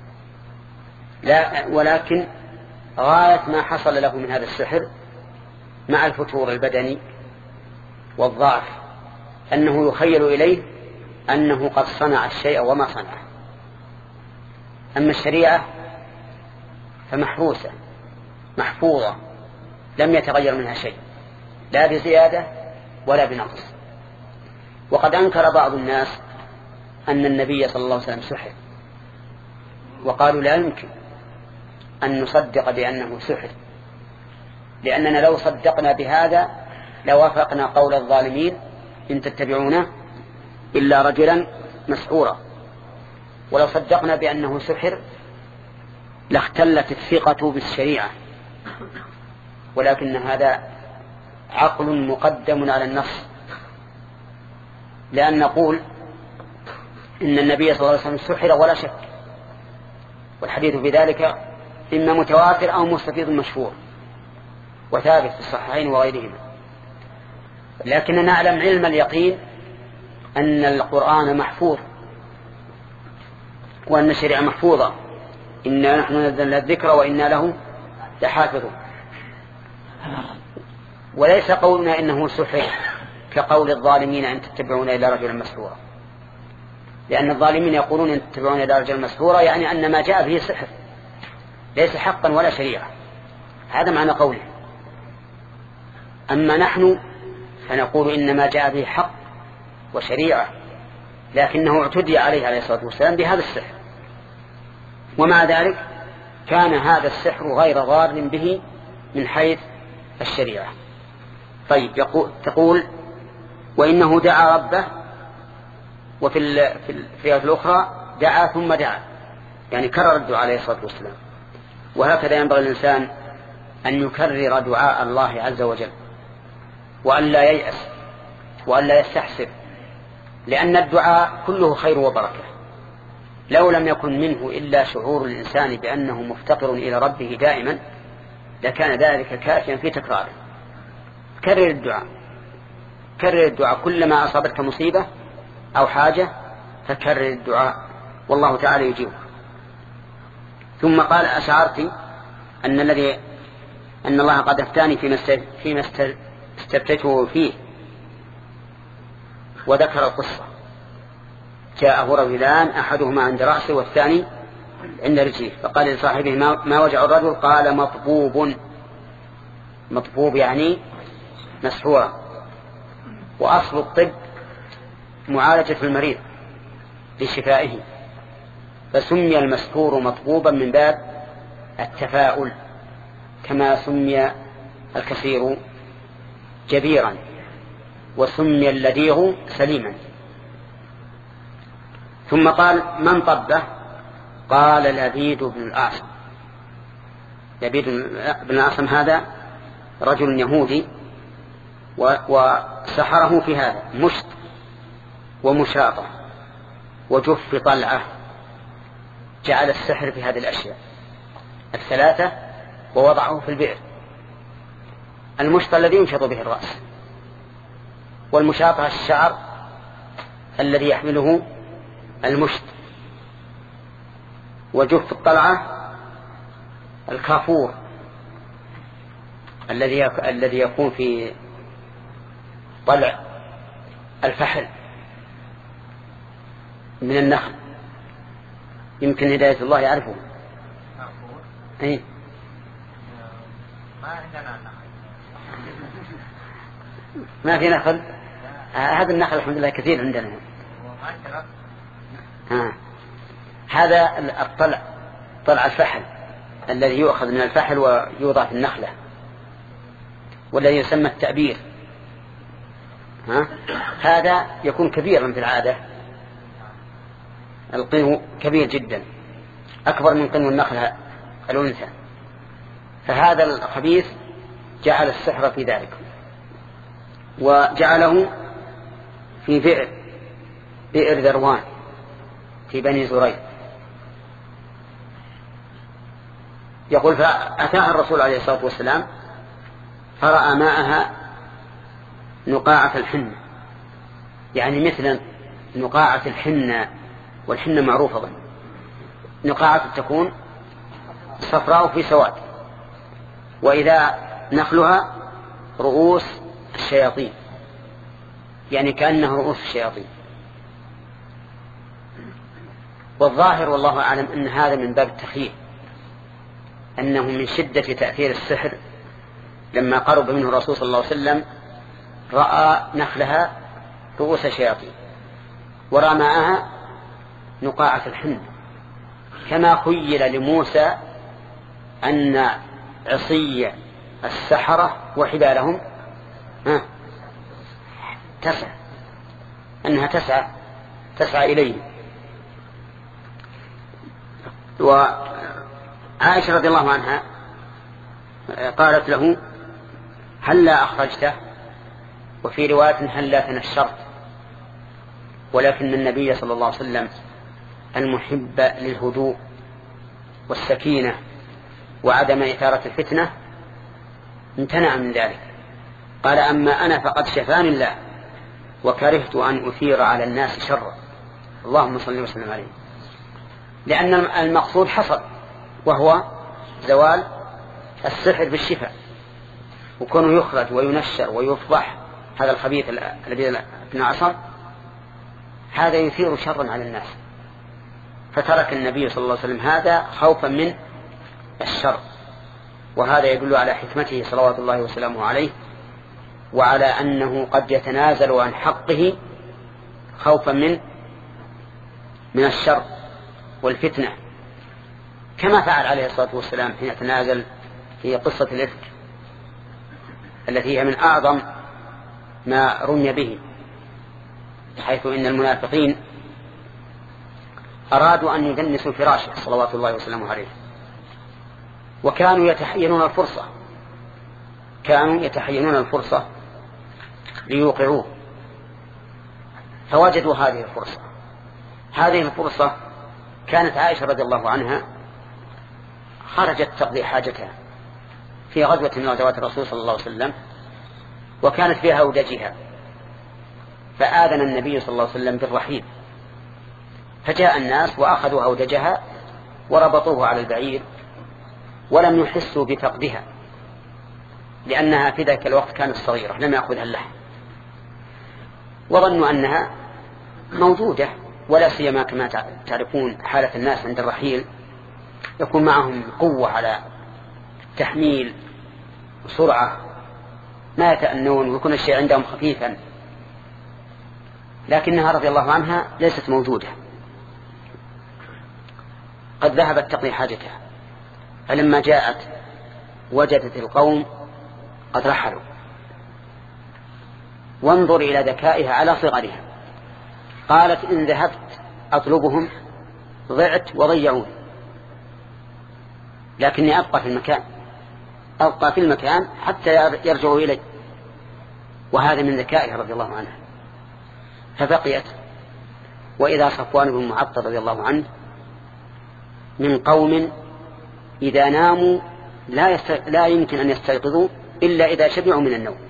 S1: لا ولكن غاية ما حصل له من هذا السحر مع الفتور البدني والضعف أنه يخيل إليه أنه قد صنع الشيء وما صنعه. أما الشريعة فمحروسة محفوظة لم يتغير منها شيء، لا بزيادة ولا بنقص. وقد أنكر بعض الناس أن النبي صلى الله عليه وسلم سحر، وقالوا لا يمكن أن نصدق بأنه سحر، لأننا لو صدقنا بهذا لوافقنا قول الظالمين: إن تتبعون إلا رجلا مسحورا. ولو صدقنا بأنه سحر لاختلت الثقة بالشريعة، ولكن هذا عقل مقدم على النص، لأن نقول إن النبي صلى الله عليه وسلم سحر ولا شك، والحديث بذلك إما متواتر أو مستفيض مشهور وثابت في الصحيحين وغيرهما. لكننا نعلم علم اليقين أن القرآن محفوظ وأن الشريعة محفوظة، إنا نحن نزلنا الذكر وإنا له لحافظون. وليس قولنا إنه سحر كقول الظالمين أن تتبعون إلى رجل مسحورا، لأن الظالمين يقولون أن تتبعون إلى رجل مسحورا يعني أن ما جاء به سحر ليس حقا ولا شريعة، هذا معنى قوله. أما نحن فنقول إن ما جاء به حق وشريعة، لكنه اعتدي عليه عليه الصلاة والسلام بهذا السحر، ومع ذلك كان هذا السحر غير ضار به من حيث الشريعة. طيب يقول تقول وإنه دعا ربه، وفي الآية الأخرى دعا ثم دعا، يعني كرر الدعاء عليه الصلاة والسلام. وهكذا ينبغي الإنسان أن يكرر دعاء الله عز وجل، وأن لا ييأس وأن لا يستحسر، لأن الدعاء كله خير وبركة. لو لم يكن منه إلا شعور الإنسان بأنه مفتقر إلى ربه دائما لكان ذلك كافيا في تكراره. كرر الدعاء، كرر الدعاء كلما أصابتك مصيبة أو حاجة فكرر الدعاء والله تعالى يجيبك. ثم قال أشعرت أن الذي أن الله قد أفتاني فيما استفتته فيه، وذكر القصة. جاءه رجلان أحدهما عند رأسه والثاني عند رجله، فقال لصاحبه ما وجع الرجل؟ قال مطبوب. مطبوب يعني مسحورا. وأصل الطب معالجة المريض لشفائه، فسمي المسحور مطبوبا من باب التفاؤل، كما سمي الكثير جبيرا وسمي اللديغ سليما. ثم قال من طبه؟ قال لبيد بن الأعصم. لبيد بن الأعصم هذا رجل يهودي وسحره في هذا مشط ومشاطة وجف طلعة، جعل السحر في هذه الأشياء الثلاثة ووضعه في البئر. المشط الذي ينشط به الرأس، والمشاطة الشعر الذي يحمله المشط، وجف الطلعة الكافور الذي الذي يكون في طلع الفحل من النخل. يمكن هداية الله يعرفه. أي
S5: ما عندنا نخل.
S1: ما في نخل. هذا النخل الحمد لله كثير عندنا. ها. هذا الطلع طلع الفحل الذي يؤخذ من الفحل ويوضع في النخلة، والذي يسمى التأبير. ها؟ هذا يكون كبيرا في العادة، القنو كبير جدا أكبر من قنو النخلة الأنثى، فهذا الخبيث جعل السحر في ذلك وجعله في بئر بئر ذروان في بني زريق. يقول فأتاها الرسول عليه الصلاة والسلام فرأى ماءها نقاعة الحنة، يعني مثل نقاعة الحنة، والحنة معروفة نقاعة تكون صفراء في سواد، وإذا نخلها رؤوس الشياطين، يعني كأنها رؤوس الشياطين. والظاهر والله أعلم أن هذا من باب التخييل، أنه من شدة تأثير السحر لما قرب منه الرسول صلى الله عليه وسلم رأى نخلها رؤوس الشياطين ورأى ماءها نقاعة الحنة، كما خيل لموسى أن عصي السحرة وحبالهم ها تسعى، أنها تسعى تسعى إليه. وعائشة رضي الله عنها قالت له هل لا أخرجته؟ وفي رواية هل لا تنشرت؟ ولكن النبي صلى الله عليه وسلم المحب للهدوء والسكينة وعدم إثارة الفتنة امتنع من ذلك. قال أما أنا فقد شفاني الله وكرهت أن أثير على الناس شرا، اللهم صل وسلم عليه، لأن المقصود حصل، وهو زوال السحر بالشفاء، وكونه يخرج وينشر ويفضح هذا الخبيث الذي ابن عصر، هذا يثير شرا على الناس، فترك النبي صلى الله عليه وسلم هذا خوفا من الشر. وهذا يدل على حكمته صلوات الله وسلامه عليه، وعلى أنه قد يتنازل عن حقه خوفا من من الشر والفتنة. كما فعل عليه الصلاة والسلام حين تنازل في قصة الإفك التي هي من أعظم ما رمي به، حيث إن المنافقين أرادوا أن يدنسوا فراشه صلوات الله وسلامه عليه، وكانوا يتحينون الفرصة كانوا يتحينون الفرصة ليوقعوه، فوجدوا هذه الفرصة. هذه الفرصة كانت عائشة رضي الله عنها خرجت تقضي حاجتها في غزوة من غزوات الرسول صلى الله عليه وسلم، وكانت فيها هودجها، فآذن النبي صلى الله عليه وسلم بالرحيل، فجاء الناس وأخذوا هودجها وربطوه على البعير، ولم يحسوا بفقدها لأنها في ذلك الوقت كانت صغيرة لم يأخذها اللحم، وظنوا أنها موجودة، ولا سيما كما تعرفون حالة الناس عند الرحيل يكون معهم قوة على تحميل وسرعة، ما يتأنون ويكون الشيء عندهم خفيفا، لكنها رضي الله عنها ليست موجودة، قد ذهبت تقضي حاجتها. فلما جاءت وجدت القوم قد رحلوا، وانظر إلى ذكائها على صغرها، قالت إن ذهبت أطلبهم ضعت وضيعون، لكني أبقى في المكان أبقى في المكان حتى يرجعوا إلي، وهذا من ذكائها رضي الله عنها. فبقيت، وإذا صفوان بن معطل رضي الله عنه من قوم إذا ناموا لا, يست... لا يمكن أن يستيقظوا إلا إذا شبعوا من النوم،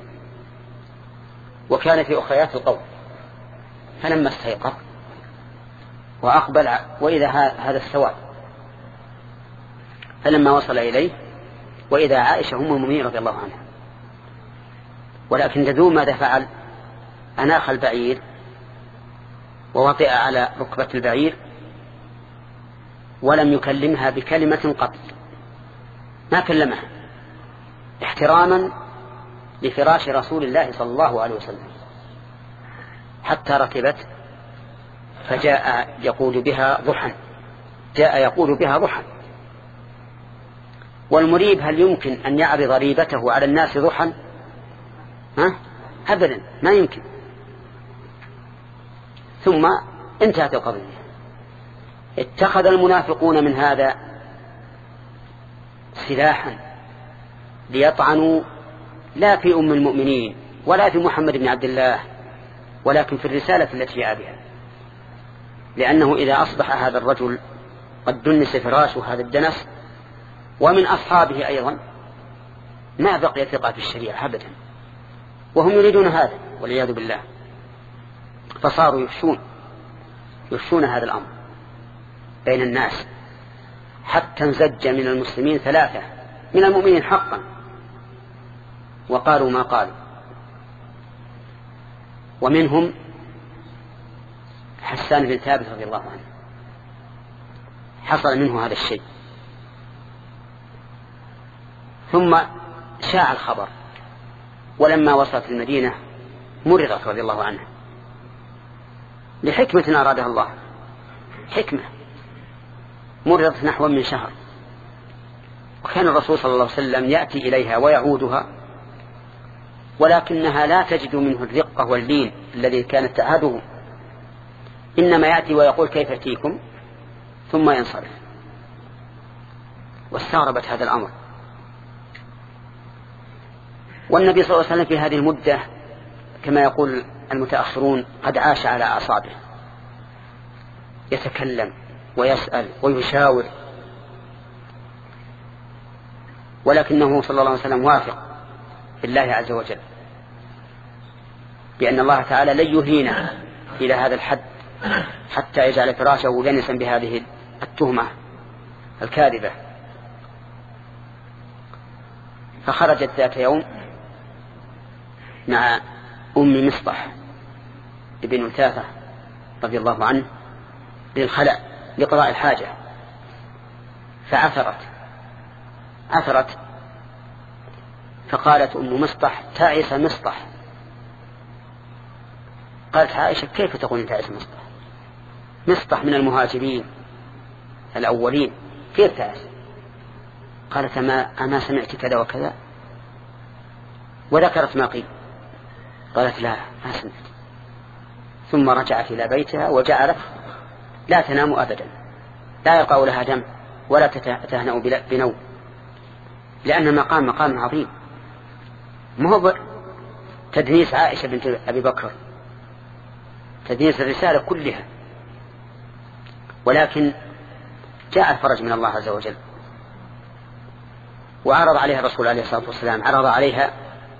S1: وكان في أخريات القوم، فلما استيقظ وأقبل وإذا هذا السواد، فلما وصل إليه وإذا عائشة أم المؤمنين رضي الله عنها، ولكن تدوم ماذا فعل؟ أناخ البعير ووطئ على ركبة البعير ولم يكلمها بكلمة قط، ما كلمها احتراما لفراش رسول الله صلى الله عليه وسلم، حتى ركبت فجاء يقود بها ضحى جاء يقود بها ضحى. والمريب هل يمكن أن يعرض ريبته على الناس ضحى؟ ها؟ أبدا ما يمكن. ثم انتهت القضية. اتخذ المنافقون من هذا سلاحا ليطعنوا لا في أم المؤمنين ولا في محمد بن عبد الله، ولكن في الرسالة التي جاء بها، لأنه إذا أصبح هذا الرجل قد دنس فراشه هذا الدنس ومن أصحابه أيضا ما بقي ثقة في الشريعة أبدا، وهم يريدون هذا والعياذ بالله، فصاروا يفشون يفشون هذا الأمر بين الناس، حتى انزج من المسلمين ثلاثة من المؤمنين حقا وقالوا ما قالوا، ومنهم حسان بن ثابت رضي الله عنه حصل منه هذا الشيء. ثم شاع الخبر، ولما وصلت المدينة مرضت رضي الله عنها لحكمة أرادها الله، حكمة، مرضت نحو من شهر، وكان الرسول صلى الله عليه وسلم يأتي إليها ويعودها، ولكنها لا تجد منه الرقة واللين الذي كانت تعهده، إنما يأتي ويقول كيف أتيكم ثم ينصرف. واستغربت هذا الأمر. والنبي صلى الله عليه وسلم في هذه المدة كما يقول المتأخرون قد عاش على أعصابه، يتكلم ويسأل ويشاور، ولكنه صلى الله عليه وسلم واثق بالله عز وجل بأن الله تعالى لن يهينه إلى هذا الحد حتى يجعل فراشه دنسا بهذه التهمة الكاذبة. فخرجت ذات يوم مع أم مصطح ابن الثاثة رضي الله عنه للخلاء لقضاء الحاجة، فعثرت عثرت فقالت أم مصطح تعس مصطح. قالت عائشة كيف تقول تعس مصطح؟ مصطح من المهاجرين الأولين، كيف تعس؟ قالت أما, أما سمعت كذا وكذا، وذكرت ما قيل. قالت لا ما سمعت. ثم رجعت إلى بيتها وجعلت لا تنام أبدا، لا يقع لها دم ولا تهنأ بنوم، لأن مقام مقام عظيم، مو تدنيس عائشة بنت أبي بكر، تدنيس الرسالة كلها، ولكن جاء الفرج من الله عز وجل. وعرض عليها الرسول عليه الصلاة والسلام، عرض عليها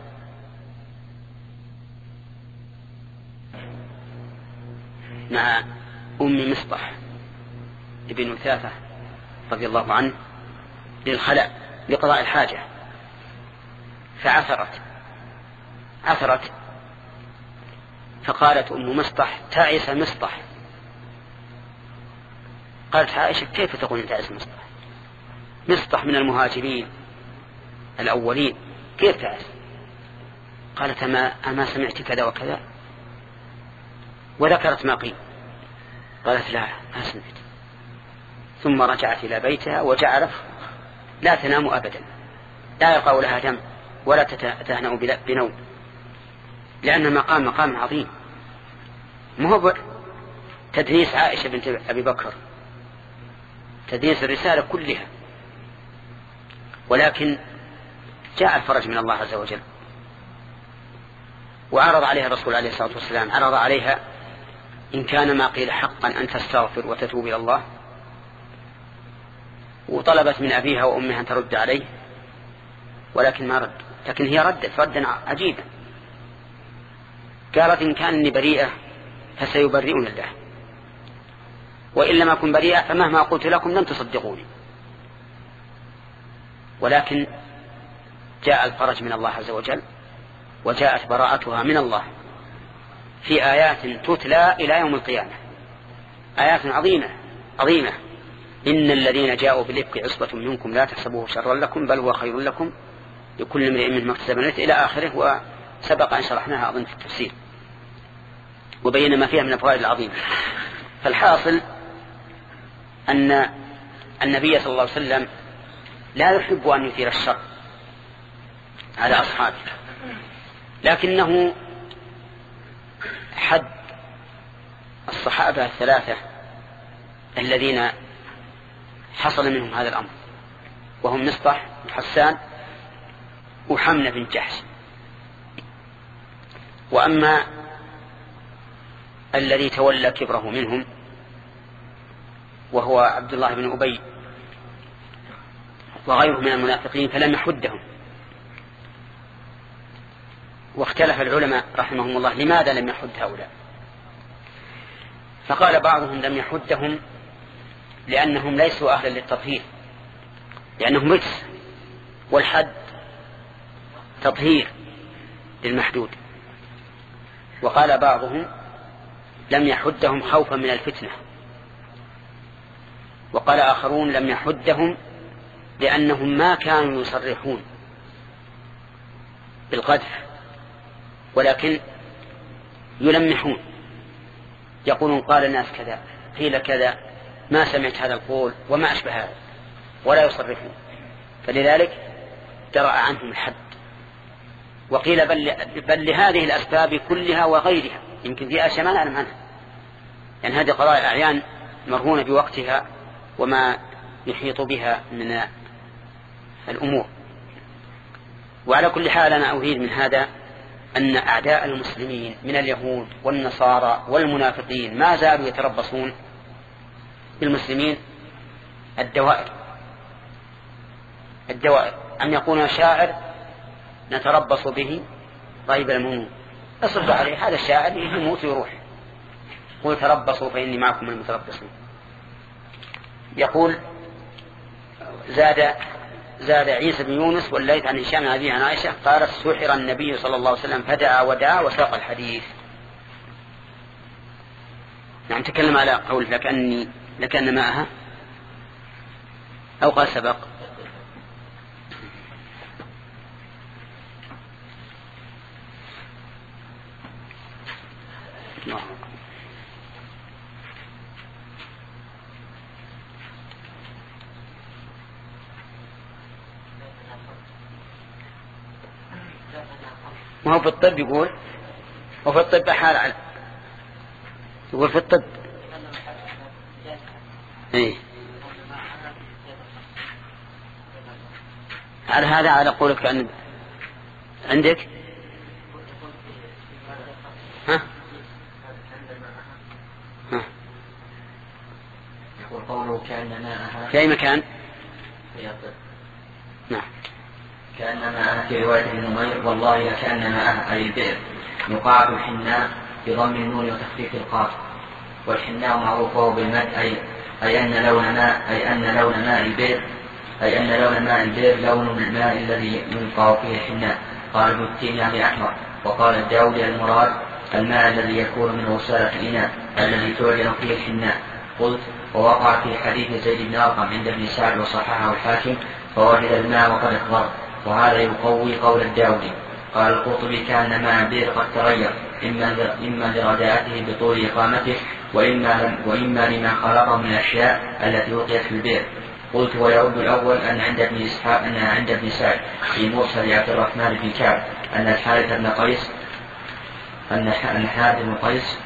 S1: مع أم مصطح ابن وثاثة رضي الله عنه للخلاء لقضاء الحاجة، فعثرت عثرت فقالت أم مصطح تعس مصطح. قالت عائشة كيف تقول تعس مصطح؟ مصطح من المهاجرين الأولين، كيف تعس؟ قالت أما, أما سمعت كذا وكذا، وذكرت ما قيل. قالت لا ما سمعت. ثم رجعت إلى بيتها وجعلت لا تنام أبدا، لا يقع لها دم ولا تهنأ بنوم، لأن مقام مقام عظيم، مو تدنيس عائشة بنت أبي بكر، تدنيس الرسالة كلها، ولكن جاء الفرج من الله عز وجل. وعرض عليها الرسول عليه الصلاة والسلام، عرض عليها إن كان ما قيل حقا أن تستغفر وتتوب إلى الله، وطلبت من أبيها وأمها أن ترد عليه، ولكن ما رد. لكن هي ردت ردا عجيبا، قالت إن كانني بريئة فسيبرئون الله، وإن لم أكن بريئة فمهما قلت لكم لن تصدقوني. ولكن جاء الفرج من الله عز وجل، وجاءت براءتها من الله في آيات تتلى إلى يوم القيامة، آيات عظيمة عظيمة. إن الذين جاءوا بالإفك عصبة منكم لا تحسبوه شرا لكم بل هو خير لكم لكل امرئ منهم ما اكتسب إلى آخره، وسبق أن شرحناها أظن في التفسير وبينا ما فيها من الفوائد العظيمة. فالحاصل أن النبي صلى الله عليه وسلم لا يحب أن يثير الشر على أصحابه، لكنه حد الصحابة الثلاثة الذين حصل منهم هذا الأمر، وهم مصطح وحسان وحمنة بن جحش. وأما الذي تولى كبره منهم وهو عبد الله بن أبي وغيره من المنافقين فلم يحدهم. واختلف العلماء رحمهم الله لماذا لم يحد هؤلاء، فقال بعضهم لم يحدهم لأنهم ليسوا أهلا للتطهير، لأنهم رجس، والحد تطهير للمحدود. وقال بعضهم لم يحدهم خوفا من الفتنة، وقال آخرون لم يحدهم لأنهم ما كانوا يصرحون بالقذف، ولكن يلمحون، يقولون قال الناس كذا قيل كذا ما سمعت هذا القول وما أشبه هذا، ولا يصرحون، فلذلك درأ عنهم الحد. وقيل بل, بل لهذه الأسباب كلها وغيرها، يمكن في أشياء ما نعلم عنها، يعني هذه قضايا أعيان مرهونة بوقتها وما يحيط بها من الأمور. وعلى كل حال أنا أريد من هذا أن أعداء المسلمين من اليهود والنصارى والمنافقين ما زالوا يتربصون بالمسلمين الدوائر الدوائر أن يكون شاعر نتربص به ريب المنون، اصرف عليه هذا الشاعر يموت ويروح، قل تربصوا فإني معكم من المتربصين. يقول زاد زاد عيسى بن يونس والليث عن هشام عن أبيه عن عائشة قالت سحر النبي صلى الله عليه وسلم فدعا ودعا وساق الحديث. نعم تكلم على قول لكأني لكأن ماءها أو قال سبق. الله ما هو في الطب يقول، وفي الطب حال على يقول في الطب ايه. على هذا على قولك أن عندك ها ها
S4: يقول قوله كأن ماءها
S1: في أي مكان؟
S4: نعم. كأن ماءها في رواية ابن نمير والله كأن ماءها أي البئر يقاعد الحناء بضم النون وتخفيف القاف، والحناء معروف وهو بالمد أي أي أن لون ماء أي أن لون ماء البئر أي أن لون ماء البئر لون الماء الذي يلقى فيه الحناء. قال ابن التيمية أحمر. وقال الداودي المراد الماء الذي يكون من غسالة الإناء الذي تعجن فيه الحناء. قلت ووقع في حديث زيد بن أرقم عند ابن سعد وصححه الحاكم فوجد الماء وقد اخضر، وهذا يقوي قول الداودي. قال القرطبي كان ماء البئر قد تغير إما إما لرداءته بطول إقامته وإما, وإما لما خلقه من الأشياء التي وقيت في البئر. قلت ويرد الأول أن عند ابن إسحاق أن عند ابن سعد في مرسل عبد الرحمن بن كعب أن الحارث بن قيس أن الحارث بن قيس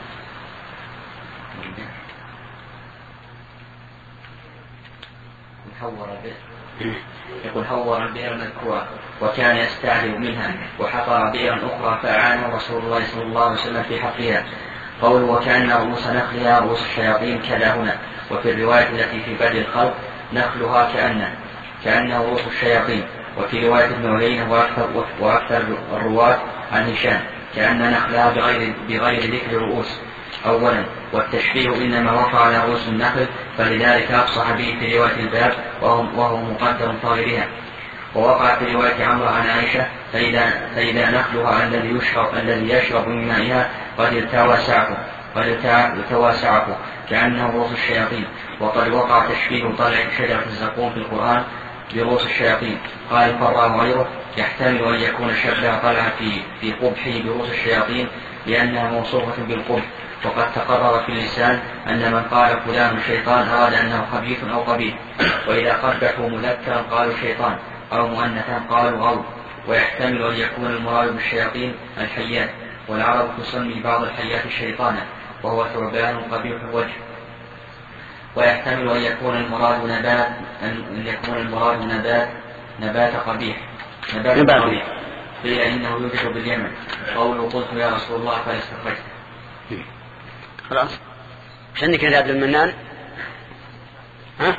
S4: حور البئر يقول حور البئر مذكورا وكان يستعذب منها وحفر بئرا أخرى فأعانه رسول الله صلى الله عليه وسلم في حفرها. قول وكأن رؤوس نخلها رؤوس الشياطين كذا هنا. وفي الرواية التي في بدء الخلق نخلها كأنه كأنه رؤوس الشياطين. وفي رواية ابن عيينة وأكثر, وأكثر الرواة عن هشام كأن نخلها بغير, بغير ذكر رؤوس أولا. والتشبيه إنما وقع على رؤوس النخل فلذلك أفصح به في رواية الباب وهو, وهو مقدر طائرها. ووقع في رواية عمرو عن عائشة فإذا, فإذا نخلها الذي يشرب, الذي يشرب من مائها قد التوى سعفه قد التوى سعفه كأنه رؤوس الشياطين. وقد وقع تشبيه طلع شجرة الزقوم في القرآن برؤوس الشياطين. قال الفراء وغيره يحتمل أن يكون شبه طلع في, في قبحه برؤوس الشياطين لأنها موصوفة بالقبح. وقد تقرر في اللسان أن من قال فلان شيطان أراد أنه خبيث أو قبيح. وإذا قبحوا مذكرا قالوا شيطان أو مؤنثا قالوا غول. ويحتمل أن يكون المراد بالشياطين الحيات، والعرب تسمي بعض الحيات شيطانا وهو ثعبان قبيح الوجه. ويحتمل أن يكون المراد نبات أن يكون المراد نبات نبات قبيح نبات قبيح قيل إنه يوجد باليمن. قوله قلت يا رسول الله فاستخرجت.
S1: خلاص مش عندك يا عبد المنان؟ ها؟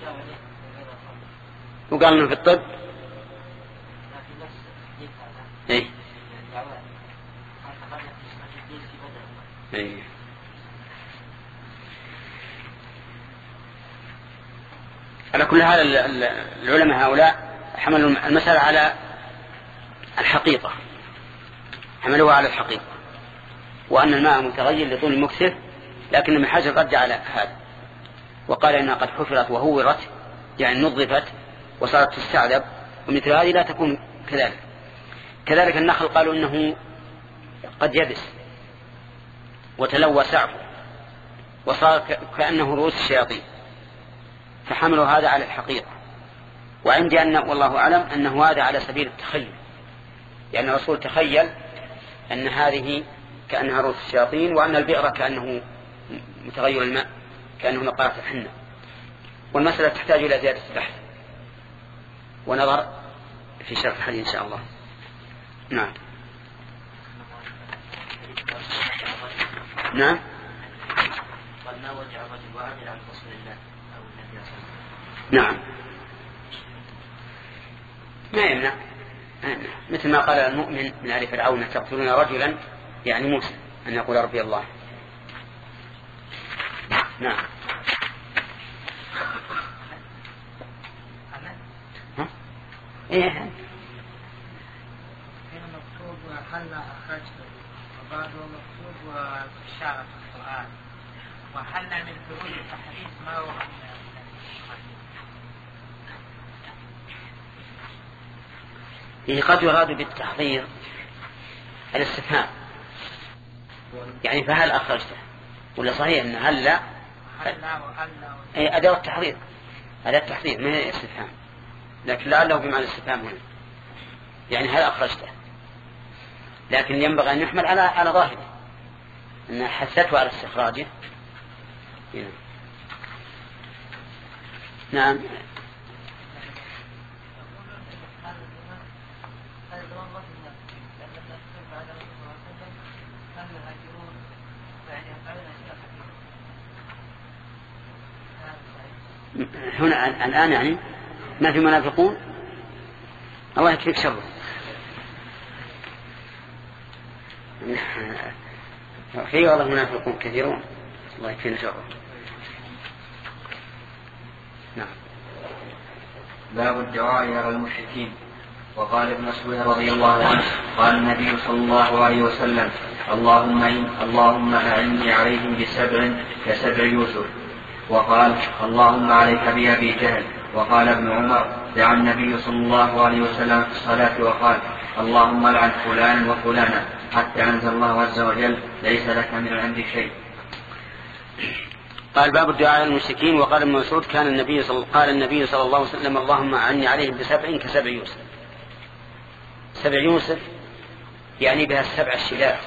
S1: وقال انه في الطب ايه ايه على كل حال العلماء هؤلاء حملوا المسألة على الحقيقة حملوها على الحقيقة وأن الماء متغير لطول مكثه، لكن ابن حجر رد على هذا وقال إنها قد حفرت وهورت يعني نظفت وصارت تستعذب، ومثل هذه لا تكون كذلك. كذلك النخل قالوا إنه قد يبس وتلوى سعفه وصار كأنه رؤوس الشياطين، فحملوا هذا على الحقيقة. وعندي أن والله أعلم أنه هذا على سبيل التخيل، لأن الرسول تخيل أن هذه كأنها رؤوس الشياطين وأن البئر كأنه متغير الماء كأنه نقاط الحنة. والمسألة تحتاج إلى زيادة بحث ونظر في شرح الحديث إن شاء الله. نعم نعم نعم ما يمنع، مثل ما قال المؤمن من آل فرعون تقتلون رجلا يعني موسى أن يقول ربي الله. نعم ها؟ إيه
S6: هنا مكتوب وحل أخرجته وبعده مكتوب وإشارة في القرآن وحل من فروض التحريف ما هو
S1: إيه قد يراد بالتحضير الاستفهام يعني فهل أخرجته ولا صحيح أن هل لا أداة التحضير أداة التحضير ما هي استفهام، لكن لعله بمعنى الاستفهام هنا يعني هل أخرجته لكن ينبغي أن يحمل على على ظاهره أن حثته على استخراجه. نعم. هنا الآن يعني ما في منافقون، الله يكفيك شره. في والله منافقون كثيرون، الله يكفينا شره. نعم.
S4: باب الدعاء على المشركين. وقال ابن مسعود رضي الله عنه قال النبي صلى الله عليه وسلم اللهم إن اللهم أعني عليهم بسبع كسبع يوسف. وقال اللهم عليك بأبي جهل. وقال ابن عمر دعا النبي صلى الله عليه وسلم في الصلاة وقال اللهم لعن فلان وفلانا حتى أنزل الله عز وجل ليس لك من الأمر شيء.
S1: قال باب الدعاء المشركين. وقال ابن مسعود كان النبي صلى قال النبي صلى الله عليه وسلم اللهم أعني عليهم بسبع كسبع يوسف. سبع يوسف يعني بها السبع الشداد،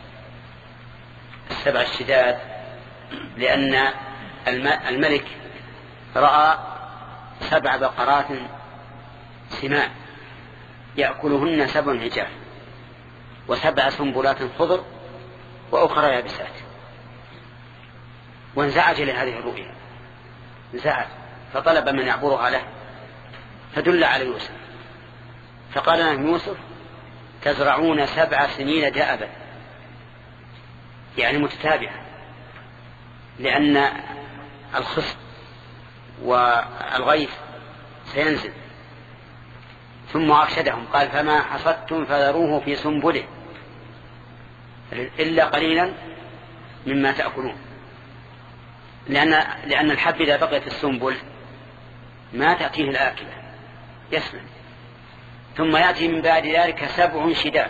S1: السبع الشداد لأن الملك رأى سبع بقرات سمان يأكلهن سبع عجاف وسبع سنبلات خضر وأخرى يابسات، وانزعج لهذه الرؤيا، انزعج فطلب من يعبرها له فدل على يوسف فقال له يوسف تزرعون سبع سنين دأبا، يعني متتابعة، لأن الخصب والغيث سينزل. ثم أرشدهم قال فما حصدتم فذروه في سنبله إلا قليلا مما تأكلون، لأن, لأن الحب إذا بقي في السنبل ما تأتيه الآكلة يسمن. ثم يأتي من بعد ذلك سبع شداد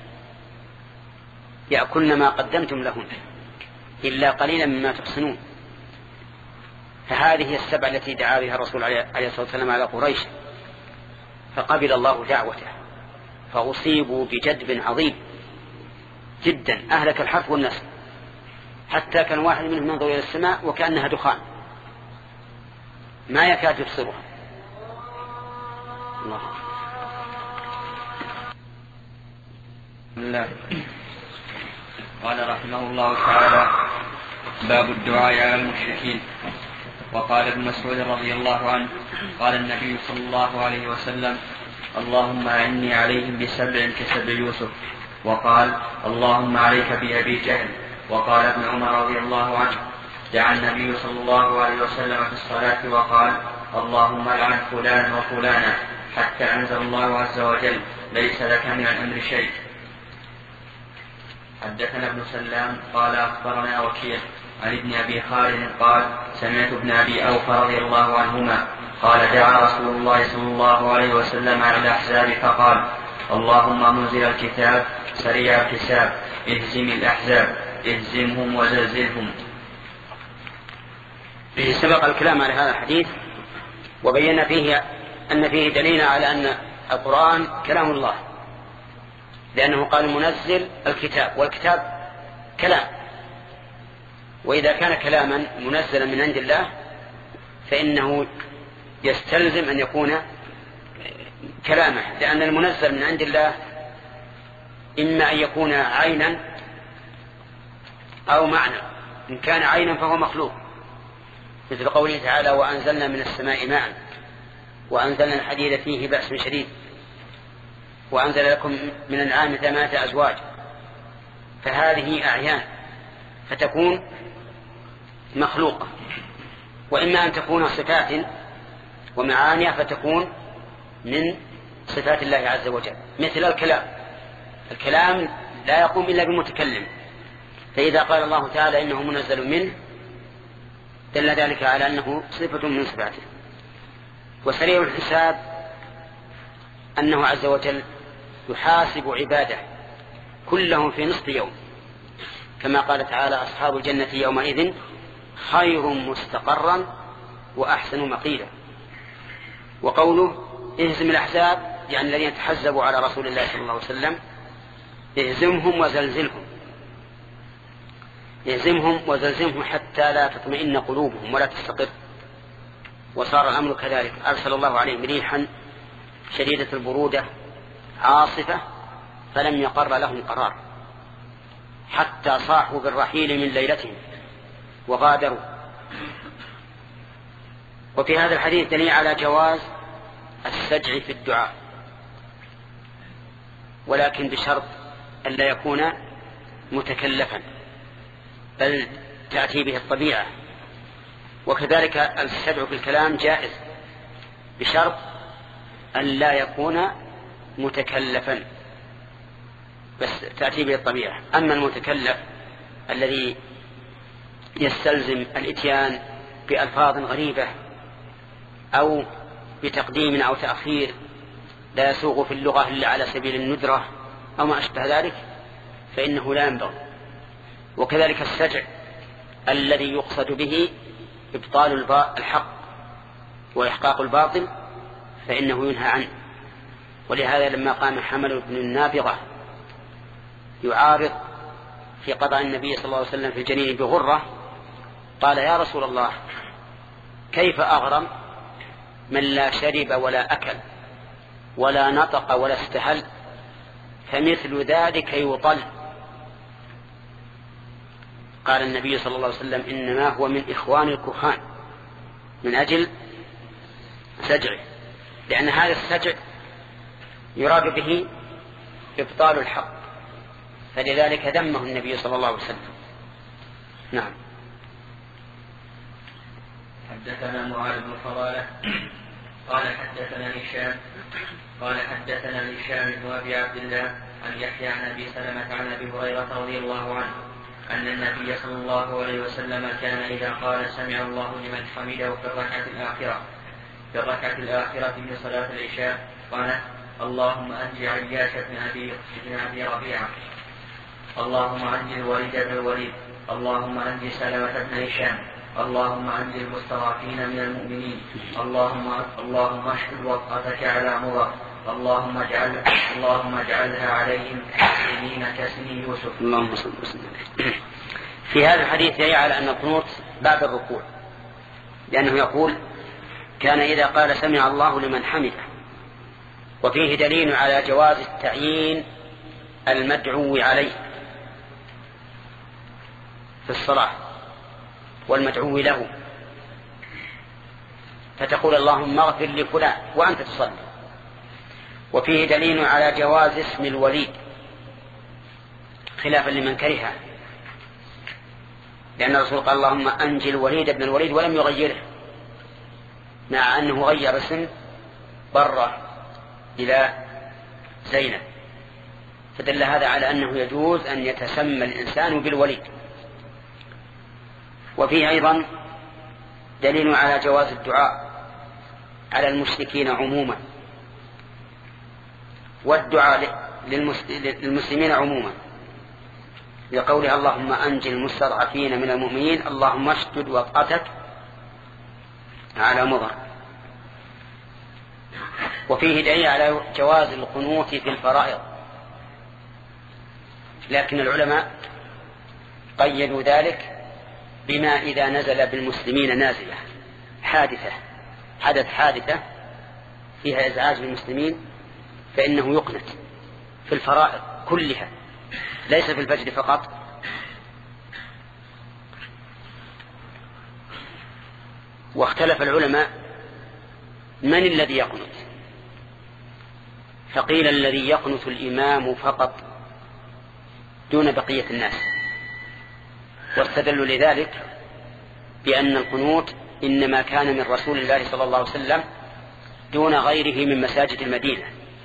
S1: يأكلن ما قدمتم لهن إلا قليلا مما تحصنون. فهذه السبع التي دعا بها الرسول عليه الصلاة والسلام على قريش، فقبل الله دعوته فأصيبوا بجدب عظيم جدا أهلك الحرث والنسل، حتى كان واحد منهم ينظر إلى السماء وكأنها دخان ما يكاد يبصرها. الله.
S4: الله. قال رحمه الله تعالى باب الدعاء على المشركين. وقال ابن مسعود رضي الله عنه قال النبي صلى الله عليه وسلم اللهم أعني عليهم بسبع كسبع يوسف. وقال اللهم عليك بأبي جهل. وقال ابن عمر رضي الله عنه دعا النبي صلى الله عليه وسلم في الصلاة وقال اللهم لعن فلان وفلانا حتى أنزل الله عز وجل ليس لك من الأمر شيء. حدثنا ابن سلام قال أخبرنا وكيع عن ابن أبي خالد قال سمعت ابن أبي أوفى رضي الله عنهما قال دعا رسول الله صلى الله عليه وسلم على الأحزاب فقال اللهم منزل الكتاب سريع الحساب اهزم الأحزاب اهزمهم وزلزلهم.
S1: سبق الكلام على هذا الحديث وبينا فيه أن فيه دليل على أن القرآن كلام الله، لأنه قال منزل الكتاب، والكتاب كلام، وإذا كان كلاما منزلا من عند الله فإنه يستلزم أن يكون كلامه، لأن المنزل من عند الله إما أن يكون عينا أو معنى. إن كان عينا فهو مخلوق، مثل قوله تعالى وأنزلنا من السماء ماء وأنزلنا الحديد فيه بأس شديد وأنزل لكم من الأنعام ثمانية أزواج، فهذه أعيان فتكون مخلوقة. وإما أن تكون صفات ومعاني فتكون من صفات الله عز وجل، مثل الكلام. الكلام لا يقوم إلا بمتكلم، فإذا قال الله تعالى إنه منزل منه دل ذلك على أنه صفة من صفاته. وسريع الحساب أنه عز وجل يحاسب عباده كلهم في نصف يوم، كما قال تعالى أصحاب الجنة يومئذ خير مستقرا وأحسن مقيلا. وقوله اهزم الأحزاب يعني الذين تحزبوا على رسول الله صلى الله عليه وسلم اهزمهم وزلزلهم، اهزمهم وزلزلهم حتى لا تطمئن قلوبهم ولا تستقر. وصار الأمر كذلك، أرسل الله عليهم ريحا شديدة البرودة عاصفة فلم يقر لهم قرار حتى صاحوا بالرحيل من ليلتهم وغادروا. وفي هذا الحديث دليل على جواز السجع في الدعاء، ولكن بشرط أن لا يكون متكلفا بل تأتي به الطبيعة. وكذلك السجع في الكلام جائز بشرط أن لا يكون متكلفا بس تأتي به الطبيعة. أما المتكلف الذي يستلزم الإتيان بألفاظ غريبة أو بتقديم أو تأخير لا يسوغ في اللغة إلا على سبيل الندرة أو ما أشبه ذلك فإنه لا ينبغي. وكذلك السجع الذي يقصد به إبطال الحق وإحقاق الباطل فإنه ينهى عنه. ولهذا لما قام حمل بن النابغة يعارض في قضاء النبي صلى الله عليه وسلم في الجنين بغرة قال يا رسول الله كيف أغرم من لا شرب ولا أكل ولا نطق ولا استهل فمثل ذلك يطل. قال النبي صلى الله عليه وسلم إنما هو من إخوان الكهان من أجل سجعه، لأن هذا السجع يراد به إبطال الحق، فلذلك ذمه النبي صلى الله عليه وسلم. نعم.
S4: حدثنا معاذ بن فضالة قال حدثنا هشام قال حدثنا هشام بن أبي عبد الله عن يحيى عن أبي سلمة عن أبي هريرة رضي الله عنه أن النبي صلى الله عليه وسلم كان إذا قال سمع الله لمن حمده في الركعة الآخرة في الركعة الآخرة من صلاة العشاء قال اللهم أنجي عياش بن أبي بن أبي ربيعة، اللهم أنجي الوليد بن الوليد، اللهم أنجي سلمة بن هشام، اللهم أنجي المستضعفين من المؤمنين، اللهم اللهم اشهد وطأتك على مضر، اللهم اجعل اللهم اجعلها عليهم سنين كسن يوسف.
S1: اللهم صل وسلم. في هذا الحديث دليل على أن القنوت بعد الركوع، لأنه يقول كان إذا قال سمع الله لمن حمده، وفيه دليل على جواز التعيين المدعو عليه في الصلاة والمدعو له، فتقول اللهم اغفر لفلان وأنت تصلي. وفيه دليل على جواز اسم الوليد خلافا لمن كرهه، لأن الرسول قال اللهم أنجي الوليد بن الوليد ولم يغيره، مع أنه غير اسم برة إلى زينب، فدل هذا على أنه يجوز أن يتسمى الإنسان بالوليد. وفيه أيضا دليل على جواز الدعاء على المشركين عموما والدعاء للمسلمين عموما، لقولها اللهم أنجي المستضعفين من المؤمنين، اللهم اشدد وطأتك على مضر. وفيه دليل على جواز القنوت في الفرائض، لكن العلماء قيدوا ذلك بما إذا نزل بالمسلمين نازلة حادثة حدث حادثة فيها إزعاج للمسلمين فإنه يقنت في الفرائض كلها ليس في الفجر فقط. واختلف العلماء من الذي يقنت، فقيل الذي يقنت الإمام فقط دون بقية الناس، واستدلوا لذلك بأن القنوت إنما كان من رسول الله صلى الله عليه وسلم دون غيره من مساجد المدينة،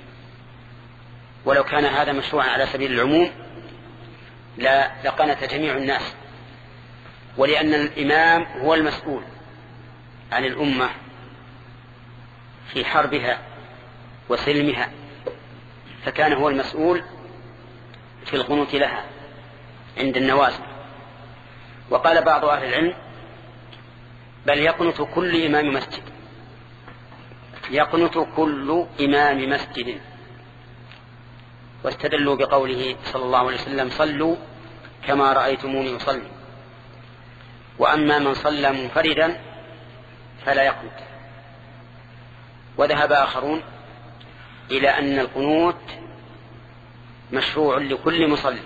S1: ولو كان هذا مشروعا على سبيل العموم لا لقنت جميع الناس، ولأن الإمام هو المسؤول عن الأمة في حربها وسلمها، فكان هو المسؤول في القنوت لها عند النوازل. وقال بعض أهل العلم بل يقنت كل إمام مسجد، يقنت كل إمام مسجد، واستدلوا بقوله صلى الله عليه وسلم صلوا كما رأيتموني أصلي. وأما من صلى منفردا فلا يقنت. وذهب آخرون إلى أن القنوت مشروع لكل مصلي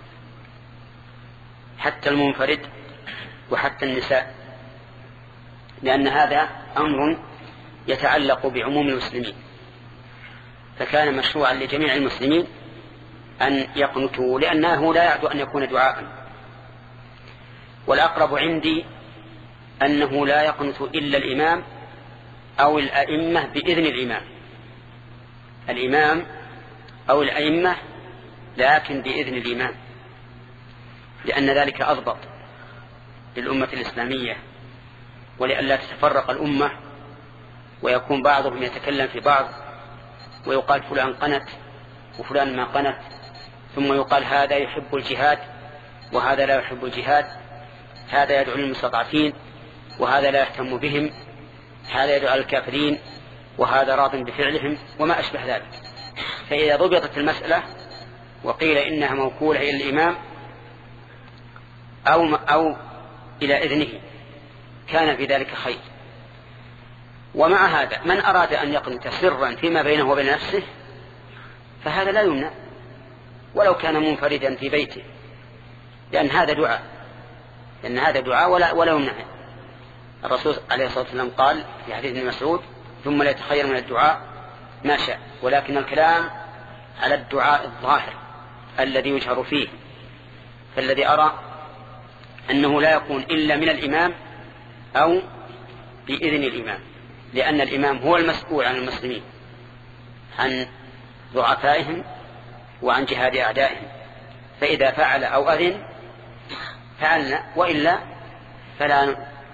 S1: حتى المنفرد وحتى النساء، لأن هذا أمر يتعلق بعموم المسلمين، فكان مشروعا لجميع المسلمين أن يقنتوا، لأنه لا يعد أن يكون دعاء. والأقرب عندي أنه لا يقنت إلا الإمام أو الأئمة بإذن الإمام، الإمام أو الأئمة لكن بإذن الإمام، لأن ذلك أضبط للأمة الإسلامية، ولئلا تتفرق الأمة ويكون بعضهم يتكلم في بعض ويقال فلان قنت وفلان ما قنت، ثم يقال هذا يحب الجهاد وهذا لا يحب الجهاد، هذا يدعو للمستضعفين وهذا لا يهتم بهم، هذا يدعو على الكافرين وهذا راض بفعلهم وما أشبه ذلك. فإذا ضبطت المسألة وقيل إنها موكولة إلى الإمام أو, أو إلى إذنه كان في ذلك خير. ومع هذا من أراد أن يقنت سرا فيما بينه وبين نفسه فهذا لا يمنع ولو كان منفردا في بيته، لأن هذا دعاء، لأن هذا دعاء ولا, ولا يمنع. الرسول عليه الصلاة والسلام قال في حديث ابن مسعود ثم لا يتخير من الدعاء ما شاء، ولكن الكلام على الدعاء الظاهر الذي يجهر فيه. فالذي أرى أنه لا يكون إلا من الإمام أو بإذن الإمام، لأن الإمام هو المسؤول عن المسلمين، عن ضعفائهم وعن جهاد أعدائهم، فإذا فعل أو أذن فعلنا، وإلا فلا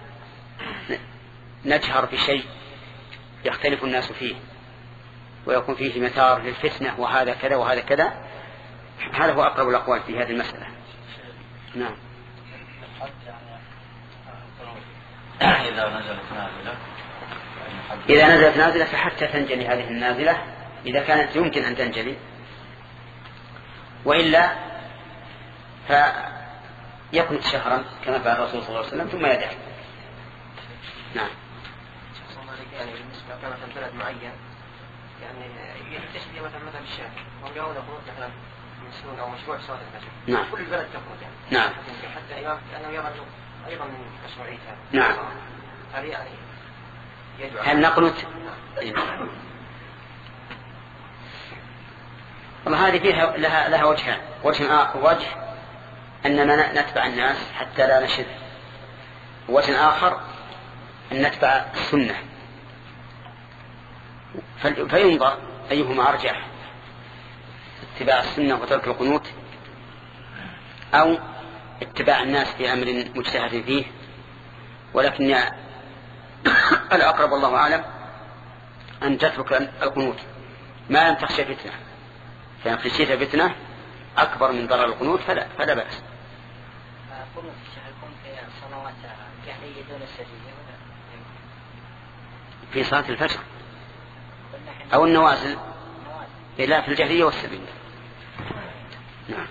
S1: نجهر بشيء يختلف الناس فيه ويكون فيه مثار للفتنة وهذا كذا وهذا كذا. هذا هو أقرب الأقوال في هذه المسألة. نعم.
S5: إذا نزلت نازلة
S1: إذا نزلت نازلة فحتى تنجلي هذه النازلة إذا كانت يمكن أن تنجلي، وإلا فيكون شهرا كما فعل الرسول صلى الله عليه وسلم ثم يدعي. نعم.
S3: يعني بالنسبة كما في بلد معين يعني يحتسب مثلا مثلا الشام ويقول له مثلا مسؤول أو مشروع صلاة الفجر.
S1: نعم.
S3: كل البلد تخرج يعني.
S1: نعم.
S3: حتى إمام أنه يرى أيضا من مشروعيتها.
S1: نعم.
S3: هذه يعني يدعو.
S1: هل نقنت؟ والله هذه فيها لها لها وجهان، وجه وجه أننا نتبع الناس حتى لا نشذ، وجه آخر أن نتبع السنة، فينظر أيهما أرجح، اتباع السنة وترك القنوت أو اتباع الناس في أمر مجتهد فيه. ولكن الأقرب الله أعلم أن تترك القنوت ما لم تخشى فتنة، فإن خشيت فتنة أكبر من ضرر القنوت فلا, فلا بأس.
S2: قنوت يكون في صلوات جهرية دون السرية
S1: في صلاة الفجر أو النوازل؟ لا، في الجهرية والسرية. نعم.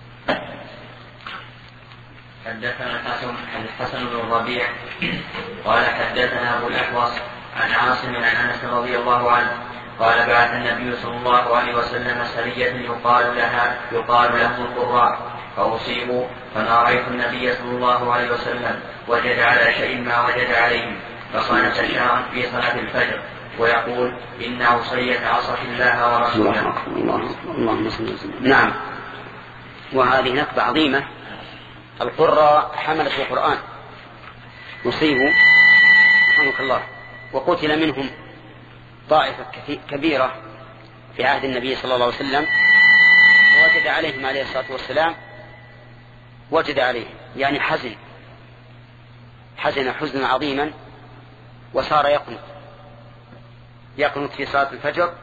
S4: حدثنا الحسن الحسن بن الربيع قال حدثنا أبو الأحوص عن عاصم عن أنس رضي الله عنه قال بعث النبي صلى الله عليه وسلم سرية يقال لها يقال لهم القراء فأصيبوا، فما رأيت النبي صلى الله عليه وسلم وجد على شيء ما وجد عليه، فقال شهرا في صلاة الفجر ويقول إن عصية عصت الله ورسوله.
S1: اللهم صل وسلم. نعم. وهذه نكبة عظيمة. القراء حملة القرآن يصيبوا رحمك الله، وقتل منهم طائفة كبيرة في عهد النبي صلى الله عليه وسلم، ووجد عليهم عليه الصلاة والسلام وجد عليه يعني حزن حزن حزنا عظيما، وصار يقنط يقنط في صلاة الفجر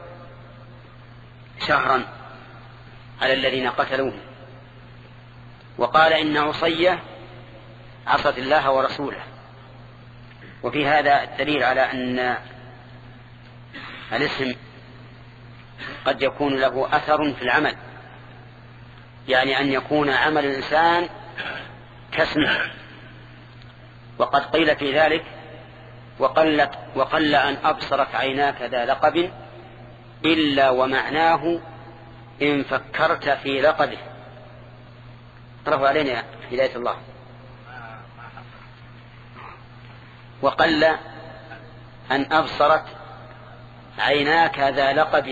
S1: شهرا على الذين قتلوه، وقال إن عصية عصت الله ورسوله. وفي هذا الدليل على أن الاسم قد يكون له أثر في العمل، يعني أن يكون عمل الإنسان كاسمه. وقد قيل في ذلك وقلت وقل أن أبصرت عيناك ذا لقب إلا ومعناه إن فكرت في لقبه. اقرأوا علينا هداية الله. وقل أن أبصرت عيناك ذا لقب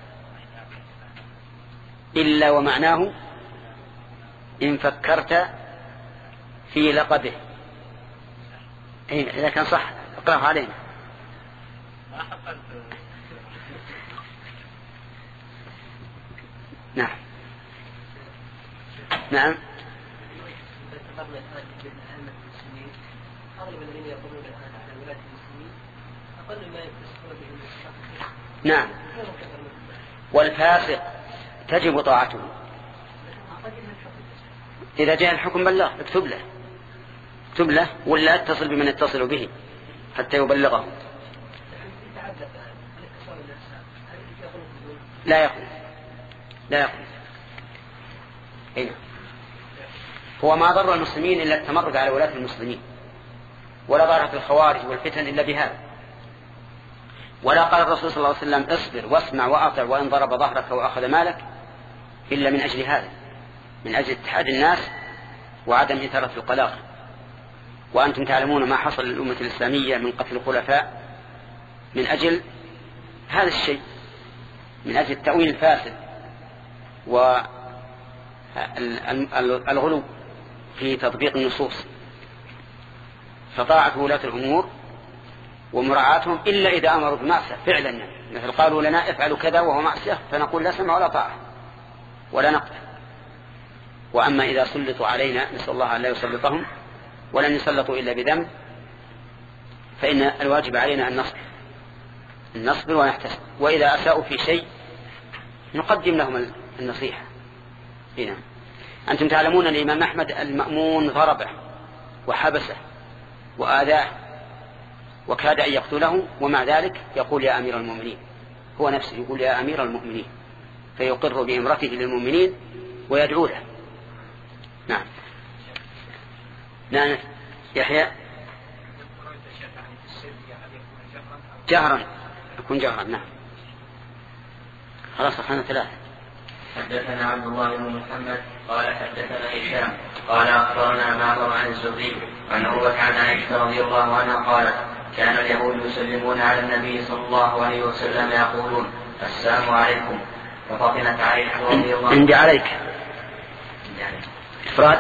S1: إلا ومعناه إن فكرت في لقبه. إذا كان صح اقرأه علينا. نعم نعم. نعم. والفاسق تجب طاعته إذا جاء الحكم بلغ. اكتب له اكتب له ولا اتصل بمن يتصل به حتى يبلغه. لا يخلف لا يخلف. هنا هو ما ضر المسلمين إلا التمرد على ولاة المسلمين، ولا ضرت الخوارج والفتن إلا بهذا. ولا قال الرسول صلى الله عليه وسلم اصبر واسمع وأطع وإن ضرب ظهرك وأخذ مالك إلا من أجل هذا، من أجل اتحاد الناس وعدم إثارة القلاق. وأنتم تعلمون ما حصل للأمة الإسلامية من قتل الخلفاء من أجل هذا الشيء، من أجل التأويل الفاسد والغلو في تطبيق النصوص. فطاعة ولاة الأمور ومراعاتهم إلا إذا أمروا بمعصية فعلا، مثل قالوا لنا افعلوا كذا وهو معصية فنقول لا سمع ولا طاعة ولا نقف. وأما إذا سلطوا علينا نسأل الله أن لا يسلطهم ولن يسلطوا إلا بذنب فإن الواجب علينا أن نصبر نصبر ونحتسب. وإذا أساءوا في شيء نقدم لهم النصيحة. هنا أنتم تعلمون أن الإمام أحمد المأمون ضربه وحبسه وآذاه وكاد أن يقتله، ومع ذلك يقول يا أمير المؤمنين، هو نفسه يقول يا أمير المؤمنين، فيقر بإمرته للمؤمنين ويدعو له. نعم نعم. يحيى جهرا يكون جهرا. نعم خلاص أخذنا ثلاثة.
S4: حدثنا عبد الله بن محمد قال حدثنا هشام قال أخبرنا معمر عن الزهري عن عروة عن عائشة رضي الله عنها قالت كان اليهود يسلمون على النبي صلى الله عليه وسلم يقولون السلام عليكم، ففطنت عائشة رضي الله عنها.
S1: عندي عليك إفراد.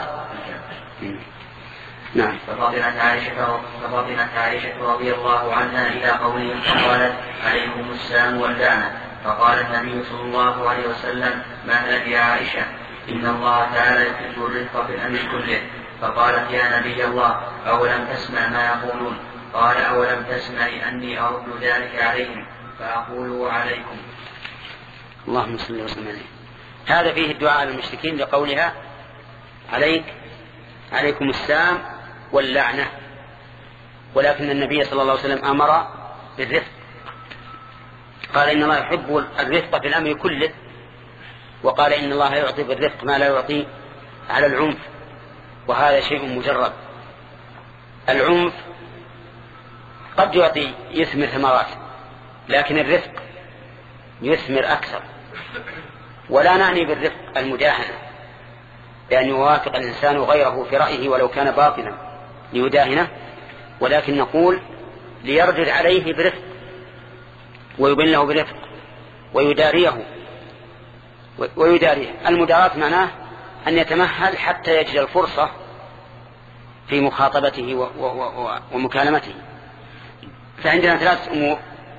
S1: نعم.
S4: ففطنت عائشة ففطنت عائشة رضي الله عنها إلى قولهم فقالت عليكم السلام واللعنة. فقال النبي صلى الله عليه وسلم ما لك يا عائشة إن الله تعالى يحب الرفق في الأمر كله. فقالت يا نبي الله أولم تسمع ما يقولون؟ قال أولم تسمع أني أرد ذلك عليهم فأقول عليكم.
S1: اللهم صل وسلم عليه. هذا فيه الدعاء على المشركين لقولها عليك عليكم السلام واللعنة. ولكن النبي صلى الله عليه وسلم أمر بالرفق، قال إن الله يحب الرفق في الأمر كله، وقال إن الله يعطي بالرفق ما لا يعطي على العنف، وهذا شيء مجرد. العنف قد يعطي يثمر ثمرات، لكن الرفق يثمر أكثر. ولا نعني بالرفق المداهنة بأن يوافق الإنسان غيره في رأيه ولو كان باطلا ليداهنه، ولكن نقول ليردد عليه برفق ويبين له برفق ويداريه ويداريه. المداراة معناه أن يتمهل حتى يجد الفرصة في مخاطبته ومكالمته. فعندنا ثلاثة أمور: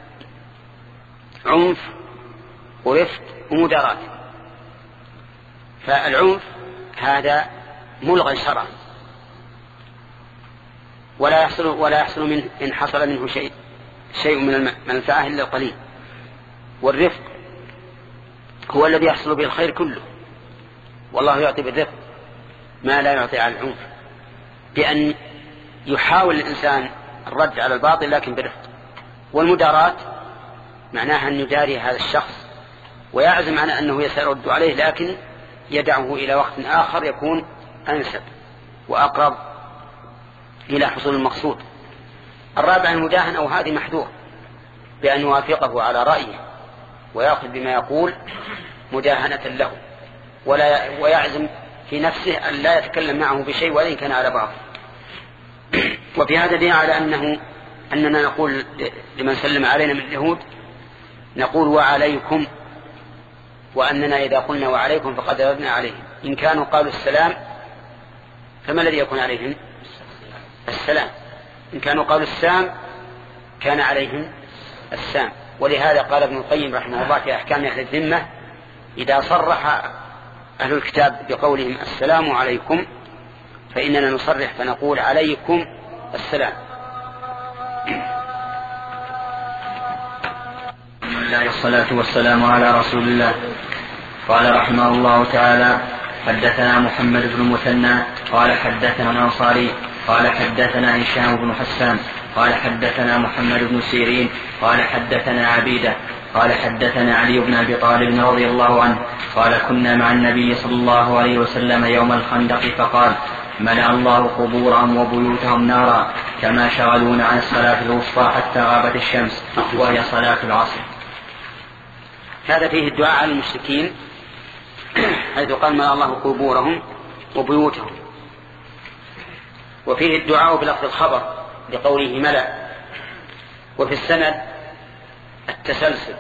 S1: عنف ورفق ومداراة. فالعنف هذا ملغى شرعا ولا يحصل ولا يحصل منه إن حصل منه شيء شيء من المنفعة إلا القليل. والرفق هو الذي يحصل به الخير كله، والله يعطي بالرفق ما لا يعطي على العنف، بأن يحاول الإنسان الرد على الباطل لكن برفق. والمداراة معناها أن يداري هذا الشخص ويعزم على أنه سيرد عليه لكن يدعه إلى وقت آخر يكون أنسب وأقرب إلى حصول المقصود. الرابع المداهنة، أو هذه محذور بأن يوافقه على رأيه ويأخذ بما يقول مداهنة له، ولا ويعزم في نفسه أن لا يتكلم معه بشيء وإن كان على بعض. وفي هذا دليل على أنه أننا نقول لمن سلم علينا من اليهود نقول وعليكم، وأننا إذا قلنا وعليكم فقد ردنا عليهم. إن كانوا قالوا السلام فما الذي يكون عليهم؟ السلام. إن كانوا قالوا السام كان عليهم السام. ولهذا قال ابن القيم رحمه الله في أحكام أهل الذمة: إذا صرح أهل الكتاب بقولهم السلام عليكم فإننا نصرح فنقول عليكم السلام.
S4: بسم الله والصلاة والسلام على رسول الله. قال رحمه الله تعالى: حدثنا محمد بن المثنى قال حدثنا الأنصاري قال حدثنا هشام بن حسان قال حدثنا محمد بن سيرين قال حدثنا عبيدة قال حدثنا علي بن أبي طالب رضي الله عنه قال: كنا مع النبي صلى الله عليه وسلم يوم الخندق فقال: ملأ الله قبورهم وبيوتهم نارا كما شغلونا عن الصلاة الوسطى حتى غابت الشمس وهي صلاة العصر.
S1: هذا فيه الدعاء على المشركين حيث قال: ملأ الله قبورهم وبيوتهم. وفيه الدعاء بلفظ الخبر لقوله ملأ. وفي السند التسلسل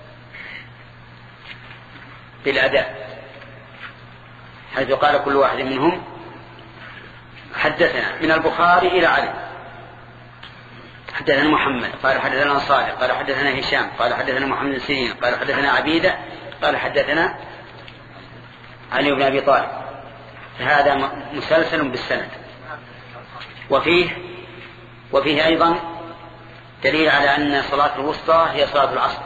S1: بالأداء حيث قال كل واحد منهم حدثنا، من البخاري إلى علي: حدثنا محمد قال حدثنا صالح قال حدثنا هشام قال حدثنا محمد بن سيرين قال حدثنا عبيدة قال حدثنا علي بن أبي طالب. فهذا مسلسل بالسند. وفيه وفيه أيضا دليل على أن صلاة الوسطى هي صلاة العصر،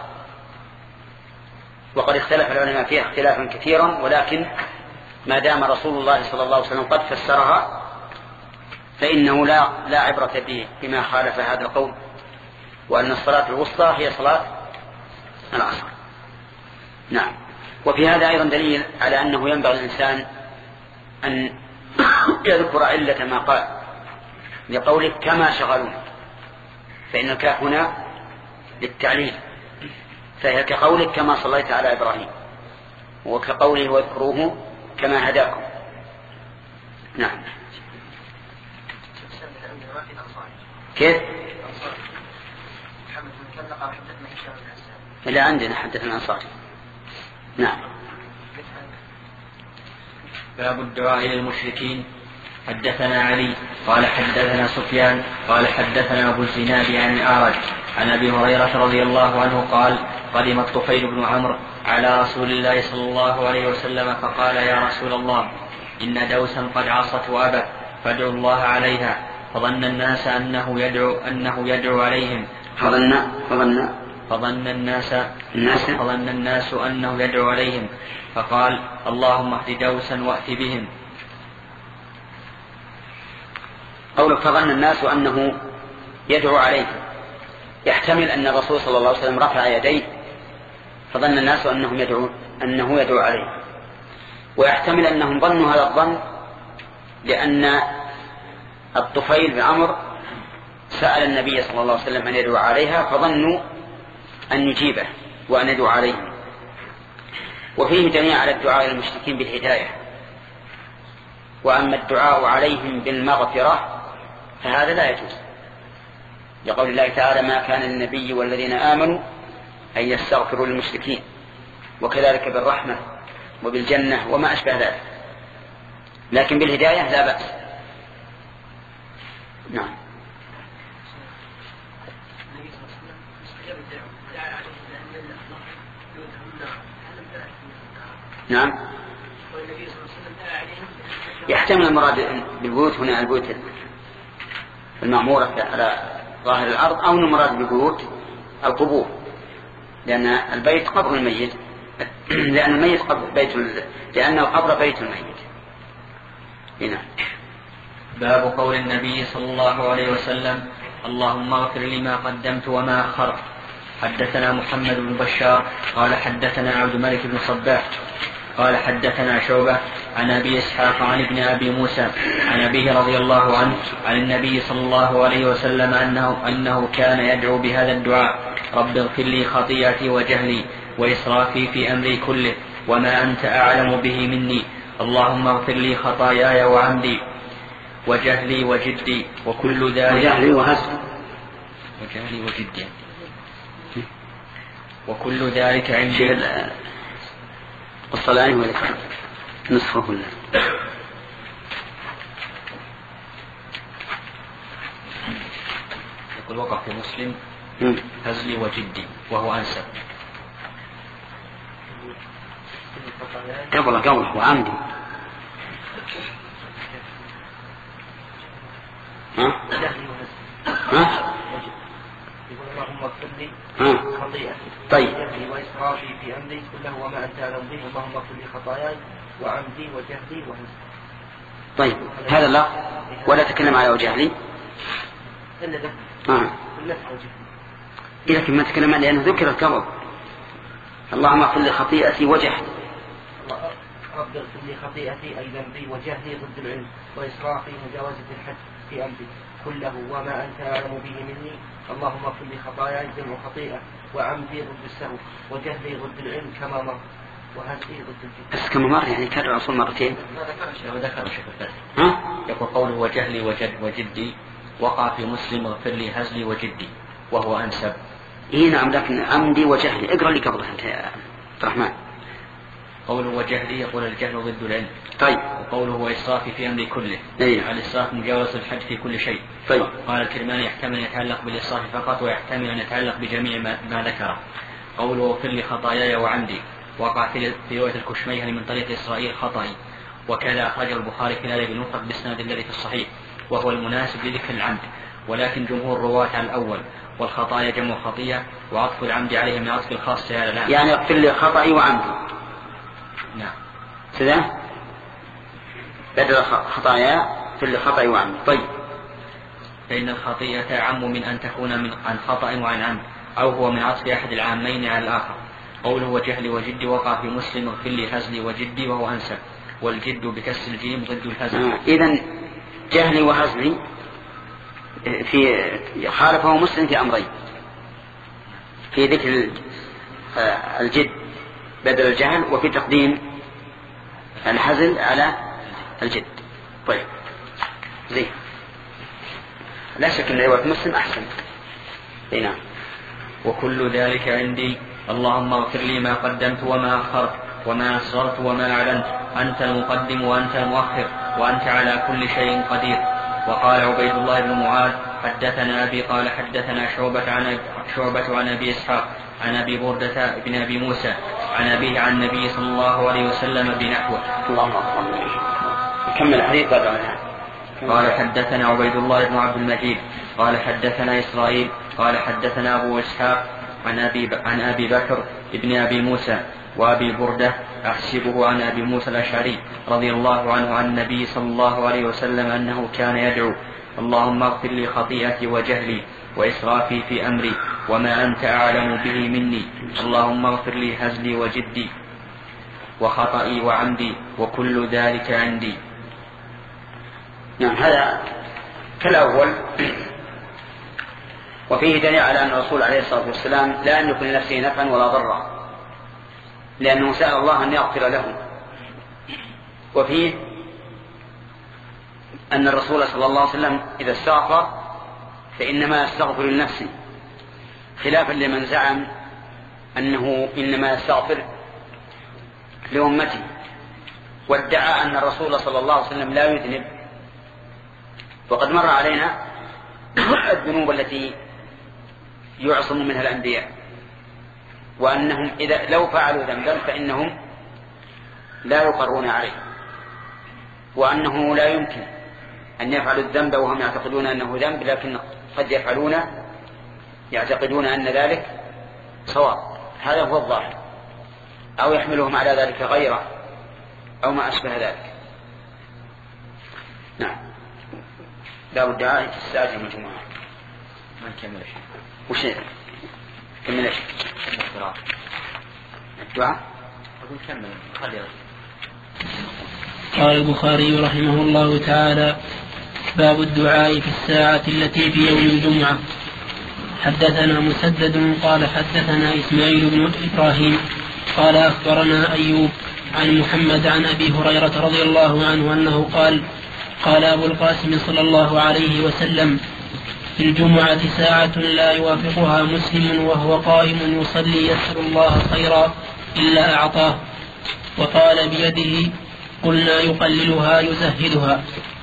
S1: وقد اختلف العلماء فيها اختلافا كثيرا، ولكن ما دام رسول الله صلى الله عليه وسلم قد فسرها فإنه لا لا عبرة به بما خالف هذا القول، وأن الصلاة الوسطى هي صلاة العصر. نعم. وفي هذا أيضا دليل على أنه ينبغي الإنسان أن يذكر علة ما قال لقوله كما شغلون، فإن الكاف هنا للتعليل، فهي كقولك كما صليت على إبراهيم، وكقوله واذكروه كما هداكم. نعم. كيف؟ إلى عندنا حدثنا الأنصاري. نعم.
S4: باب الدعاء للمشركين. حدثنا علي قال حدثنا سفيان قال حدثنا أبو الزناد عن الأعرج عن أبي هريرة رضي الله عنه قال: قدم الطفيل بن عمرو على رسول الله صلى الله عليه وسلم فقال: يا رسول الله، إن دوسا قد عصت وأبت فادعوا الله عليها. فظن الناس أنه يدعو أنه يدعو عليهم
S1: فظن فظن
S4: فظن الناس
S1: الناس
S4: فظن الناس أنه يدعو عليهم فقال: اللهم اهد دوسا وأت بهم.
S1: قولك فظن الناس أنه يدعو عليهم يحتمل أن الرسول صلى الله عليه وسلم رفع يديه فظن الناس أنهم يدعو أنه يدعو عليهم، ويحتمل أنهم ظنوا هذا الظن لأن الطفيل بن عمرو سأل النبي صلى الله عليه وسلم أن يدعو عليها فظنوا أن يجيبه وأن يدعو عليهم. وفيه دليل على الدعاء للمشركين بالهداية. وأما الدعاء عليهم بالمغفرة فهذا لا يجوز، لقول الله تعالى: ما كان للنبي والذين آمنوا أن يستغفروا للمشركين، وكذلك بالرحمة وبالجنة وما أشبه ذلك، لكن بالهداية لا بأس. نعم. نعم. يحتمل المراد بالبيوت هنا البيوت المعمورة على ظاهر الأرض، أو المراد بالبيوت القبور، لأن البيت قبر الميت، لأن الميت قبر بيت ال... لأن القبر بيت الميت. هنا
S4: باب قول النبي صلى الله عليه وسلم: اللهم اغفر لي ما قدمت وما أخرت. حدثنا محمد بن بشار قال حدثنا عبد الملك بن صباح قال حدثنا شعبة عن أبي إسحاق عن ابن أبي موسى عن أبيه رضي الله عنه عن النبي صلى الله عليه وسلم أنه, أنه كان يدعو بهذا الدعاء: رب اغفر لي خطيئتي وجهلي وإسرافي في أمري كله وما أنت أعلم به مني، اللهم اغفر لي خطاياي وعمدي وجهلي وجدي وكل ذلك
S1: وجهلي وهزلي
S4: وجهلي وجدي وكل ذلك عندي.
S1: والصلاة والسلام نصفه الله.
S4: يقول وقع في مسلم هزلي وجدي وهو أنسب.
S1: قبله قبله وعمدي. ها؟ ها؟
S3: يقول اللهم اغفر لي خطيئتي
S1: طيب
S3: وإسرافي في أمري كله وما أنت أعلم به، اللهم اغفر لي خطاياي وعمدي وجهلي وهزلي.
S1: طيب هذا لا ولا تكلم على وجهلي
S3: إلا ده
S1: آه. إذا كما تكلم عليه لأنه ذكر الكبر. اللهم اغفر لي خطيئتي وجهلي.
S3: رب اغفر لي خطيئتي أي ذنبي وجهلي ضد العلم وإسرافي مجاوزة الحد في أمري كله وما أنت أعلم به مني، اللهم اغفر لي خطاياي جمع خطيئة وعمدي ضد السهو وجهلي ضد العلم كما مر وهزلي ضد الجد.
S1: بس كما مر يعني كرر الرسول مرتين.
S4: ذكر شيخ الفتح يقول قوله وجهلي وجد وجدي وقع في مسلم اغفر لي هزلي وجدي وهو أنسب.
S1: إيه نعم لكن عمدي وجهلي اقرأ لي قبلها أنت يا عبد الرحمن.
S4: قوله وجهلي يقول الجهل ضد العلم.
S1: طيب.
S4: وقوله وإسرافي في أمري كله.
S1: أيه.
S4: الإسراف مجاوزة الحد في كل شيء.
S1: طيب.
S4: قال الكرماني يحتمل أن يتعلق بالإسراف فقط ويحتمل أن يتعلق بجميع ما, ما ذكره. قوله واغفر لي خطاياي وعمدي وقع في رواية الكشميهني من طريق إسرائيل خطأي، وكذا أخرجه البخاري في الأدب المفرد بالسند الذي في الصحيح وهو المناسب لذكر العمد، ولكن جمهور الرواة على الأول والخطايا جمع خطية وعطف العمد عليه من عطف الخاص على العام.
S1: يعني اغفر لي خطأي وعمدي.
S4: نعم.
S1: سذا بدل خطايا في اللي خطأ وعمد. طيب.
S4: فإن الخطيئة أعم من أن تكون من عن خطأ وعن عمد أو هو من عطف أحد العامين على الآخر. قوله وجهلي وجدي وقع في مسلم اغفر لي هزلي وجدي وهو أنسب، والجد بكسر الجيم ضد الهزل.
S1: آه. إذن جهلي وهزلي في خالفه مسلم في أمرين: في ذكر الجد بدل الجهل، وفي تقديم الحزل على الجد. طيب زين. لا شك أن رواية مسلم أحسن. نعم.
S4: وكل ذلك عندي، اللهم اغفر لي ما قدمت وما أخرت وما أسررت وما أعلنت، أنت المقدم وأنت المؤخر وأنت على كل شيء قدير. وقال عبيد الله بن معاذ حدثنا أبي قال حدثنا شعبة عن شعبة عن أبي إسحاق عن أبي بردة بن أبي موسى عن أبيه عن النبي صلى الله عليه وسلم بنحوه.
S1: كمل الحديث بعد عنها.
S4: قال حدثنا عبيد الله بن عبد المجيد قال حدثنا إسرائيل قال حدثنا أبو إسحاق عن أبي عن أبي بكر ابن أبي موسى وأبي بردة أحسبه عن أبي موسى الأشعري رضي الله عنه عن النبي صلى الله عليه وسلم أنه كان يدعو: اللهم اغفر لي خطيئتي وجهلي وإسرافي في أمري وما أنت أعلم به مني، اللهم اغفر لي هزلي وجدي وخطئي وعمدي وكل ذلك عندي.
S1: نعم. هذا كالأول، وفيه دليل على أن الرسول عليه الصلاة والسلام لا يملك لنفسه نفعا ولا ضرا، لأنه سأل الله أن يغفر له. وفيه أن الرسول صلى الله عليه وسلم إذا استغفر فإنما يستغفر لنفسه، خلافا لمن زعم أنه إنما يستغفر لأمته، وادعى أن الرسول صلى الله عليه وسلم لا يذنب. وقد مر علينا الذنوب التي يعصم منها الأنبياء، وأنهم إذا لو فعلوا ذنبا فإنهم لا يقرون عليه، وأنه لا يمكن أن يفعلوا الذنب وهم يعتقدون أنه ذنب، لكن قد يفعلون يعتقدون أن ذلك صواب. هذا هو الظاهر، أو يحملهم على ذلك غيره أو ما أشبه ذلك. نعم. باب الدعاء في الساعة المجموعة.
S4: ما نكمل شيء.
S1: وش كمل ايش؟
S4: الدعاء.
S1: الدعاء.
S4: أقول كمل خلي
S7: قال البخاري رحمه الله تعالى: باب الدعاء في الساعة التي في يوم الجمعة. حدثنا مسدد قال حدثنا إسماعيل بن إبراهيم قال أخبرنا أيوب عن محمد عن أبي هريرة رضي الله عنه أنه قال: قال أبو القاسم صلى الله عليه وسلم: في الجمعة ساعة لا يوافقها مسلم وهو قائم يصلي يسأل الله خيرا إلا أعطاه. وقال بيده: قلنا يقللها يزهدها.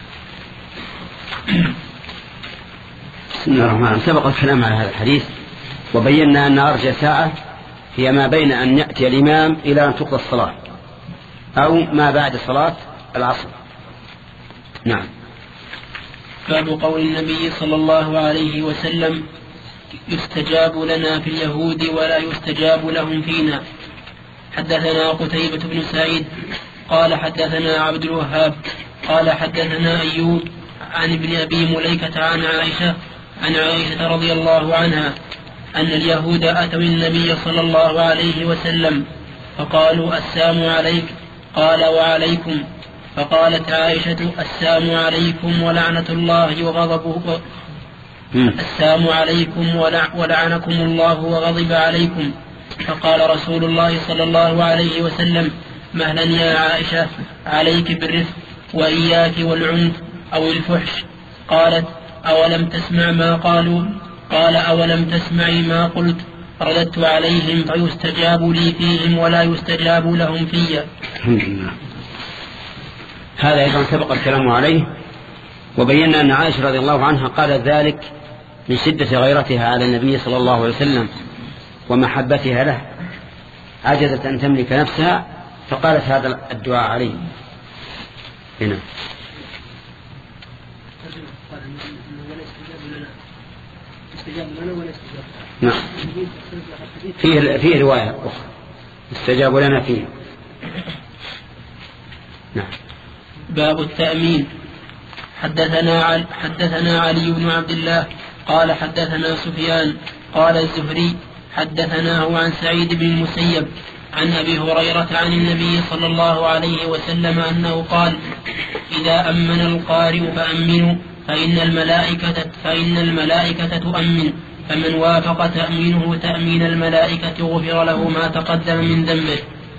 S1: بسم الله الرحمن الرحيم. سبق الكلام على هذا الحديث وبينا أن أرجى ساعة هي ما بين أن يأتي الإمام إلى أن تقضى الصلاة أو ما بعد صلاة العصر. نعم.
S7: باب قول النبي صلى الله عليه وسلم: يستجاب لنا في اليهود ولا يستجاب لهم فينا. حدثنا قتيبة بن سعيد قال حدثنا عبد الوهاب قال حدثنا أيوب عن ابن أبي مليكة عن عائشة عن عائشة رضي الله عنها أن اليهود أتوا النبي صلى الله عليه وسلم فقالوا: السلام عليك. قال: وعليكم. فقالت عائشة: السلام عليكم ولعنة الله وغضبه السلام عليكم ولعنكم الله وغضب عليكم. فقال رسول الله صلى الله عليه وسلم: مهلا يا عائشة، عليك بالرفق وإياك والعنف أو الفحش. قالت: أولم تسمع ما قالوا؟ قال: أولم تسمعي ما قلت؟ رددت عليهم فيستجاب لي فيهم ولا يستجاب لهم في.
S1: هذا أيضا سبق الكلام عليه وبينا أن عائشة رضي الله عنها قالت ذلك من شدة غيرتها على النبي صلى الله عليه وسلم ومحبتها له، عجزت أن تملك نفسها فقالت هذا الدعاء عليه. هنا نعم فيه فيه رواية أخرى استجابوا لنا فيه. نعم.
S7: باب التأمين. حدثنا علي, حدثنا علي بن عبد الله قال حدثنا سفيان قال الزهري حدثناه عن سعيد بن المسيب عن أبي هريرة عن النبي صلى الله عليه وسلم أنه قال: إذا أمن القارئ فأمنوا فإن الملائكة, فإن الملائكة تؤمن، فمن وافق تأمينه تأمين الملائكة غفر له ما تقدم من ذنبه.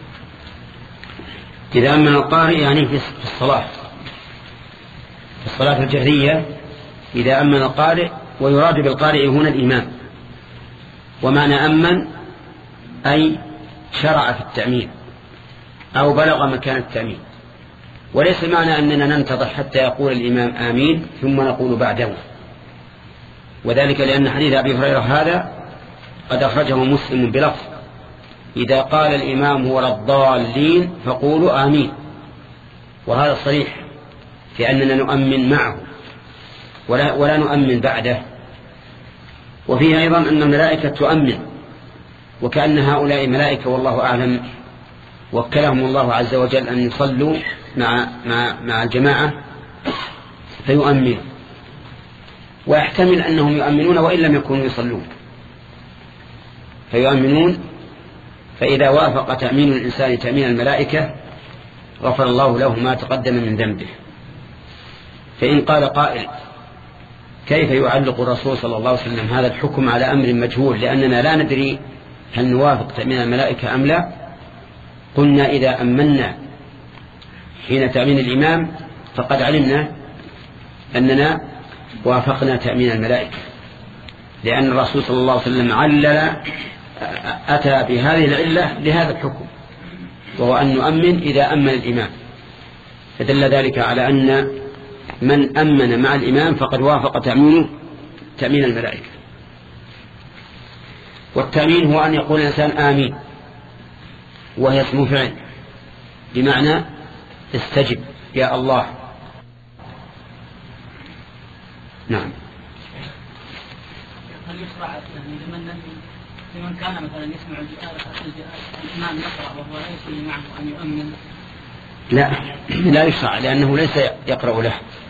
S1: إذا أمن القارئ يعني في الصلاة في الصلاة الجهرية إذا أمن القارئ، ويراد بالقارئ هنا الإمام. ومعنى أمن أي شرع في التأمين أو بلغ مكان التأمين، وليس معنى أننا ننتظر حتى يقول الإمام آمين ثم نقول بعده، وذلك لأن حديث أبي هريرة هذا قد أخرجه مسلم بلفظ: إذا قال الإمام ولا الضالين فقولوا آمين. وهذا صريح في أننا نؤمن معه ولا, ولا نؤمن بعده. وفيه أيضا أن الملائكة تؤمن، وكأن هؤلاء ملائكة والله أعلم وكلهم الله عز وجل أن يصلوا مع, مع, مع الجماعة فيؤمنون، ويحتمل أنهم يؤمنون وإن لم يكونوا يصلون فيؤمنون. فإذا وافق تأمين الإنسان تأمين الملائكة غفر الله له ما تقدم من ذنبه. فإن قال قائل: كيف يعلق الرسول صلى الله عليه وسلم هذا الحكم على أمر مجهول لأننا لا ندري هل نوافق تأمين الملائكة أم لا؟ قلنا: إذا أمنا حين تأمين الإمام فقد علمنا أننا وافقنا تأمين الملائكة، لأن الرسول صلى الله عليه وسلم علل أتى بهذه العلة لهذا الحكم، وهو أن نؤمن إذا أمن الإمام، فدل ذلك على أن من أمن مع الإمام فقد وافق تأمينه تأمين الملائكة. والتأمين هو أن يقول الإنسان آمين، وهي اسم فعل بمعنى استجب يا الله. نعم.
S8: هل يشرع لمن لمن كان مثلا يسمع الإمام يقرأ وهو ليس معه أن يؤمن؟
S1: لا لا يشرع، لأنه ليس يقرأ له.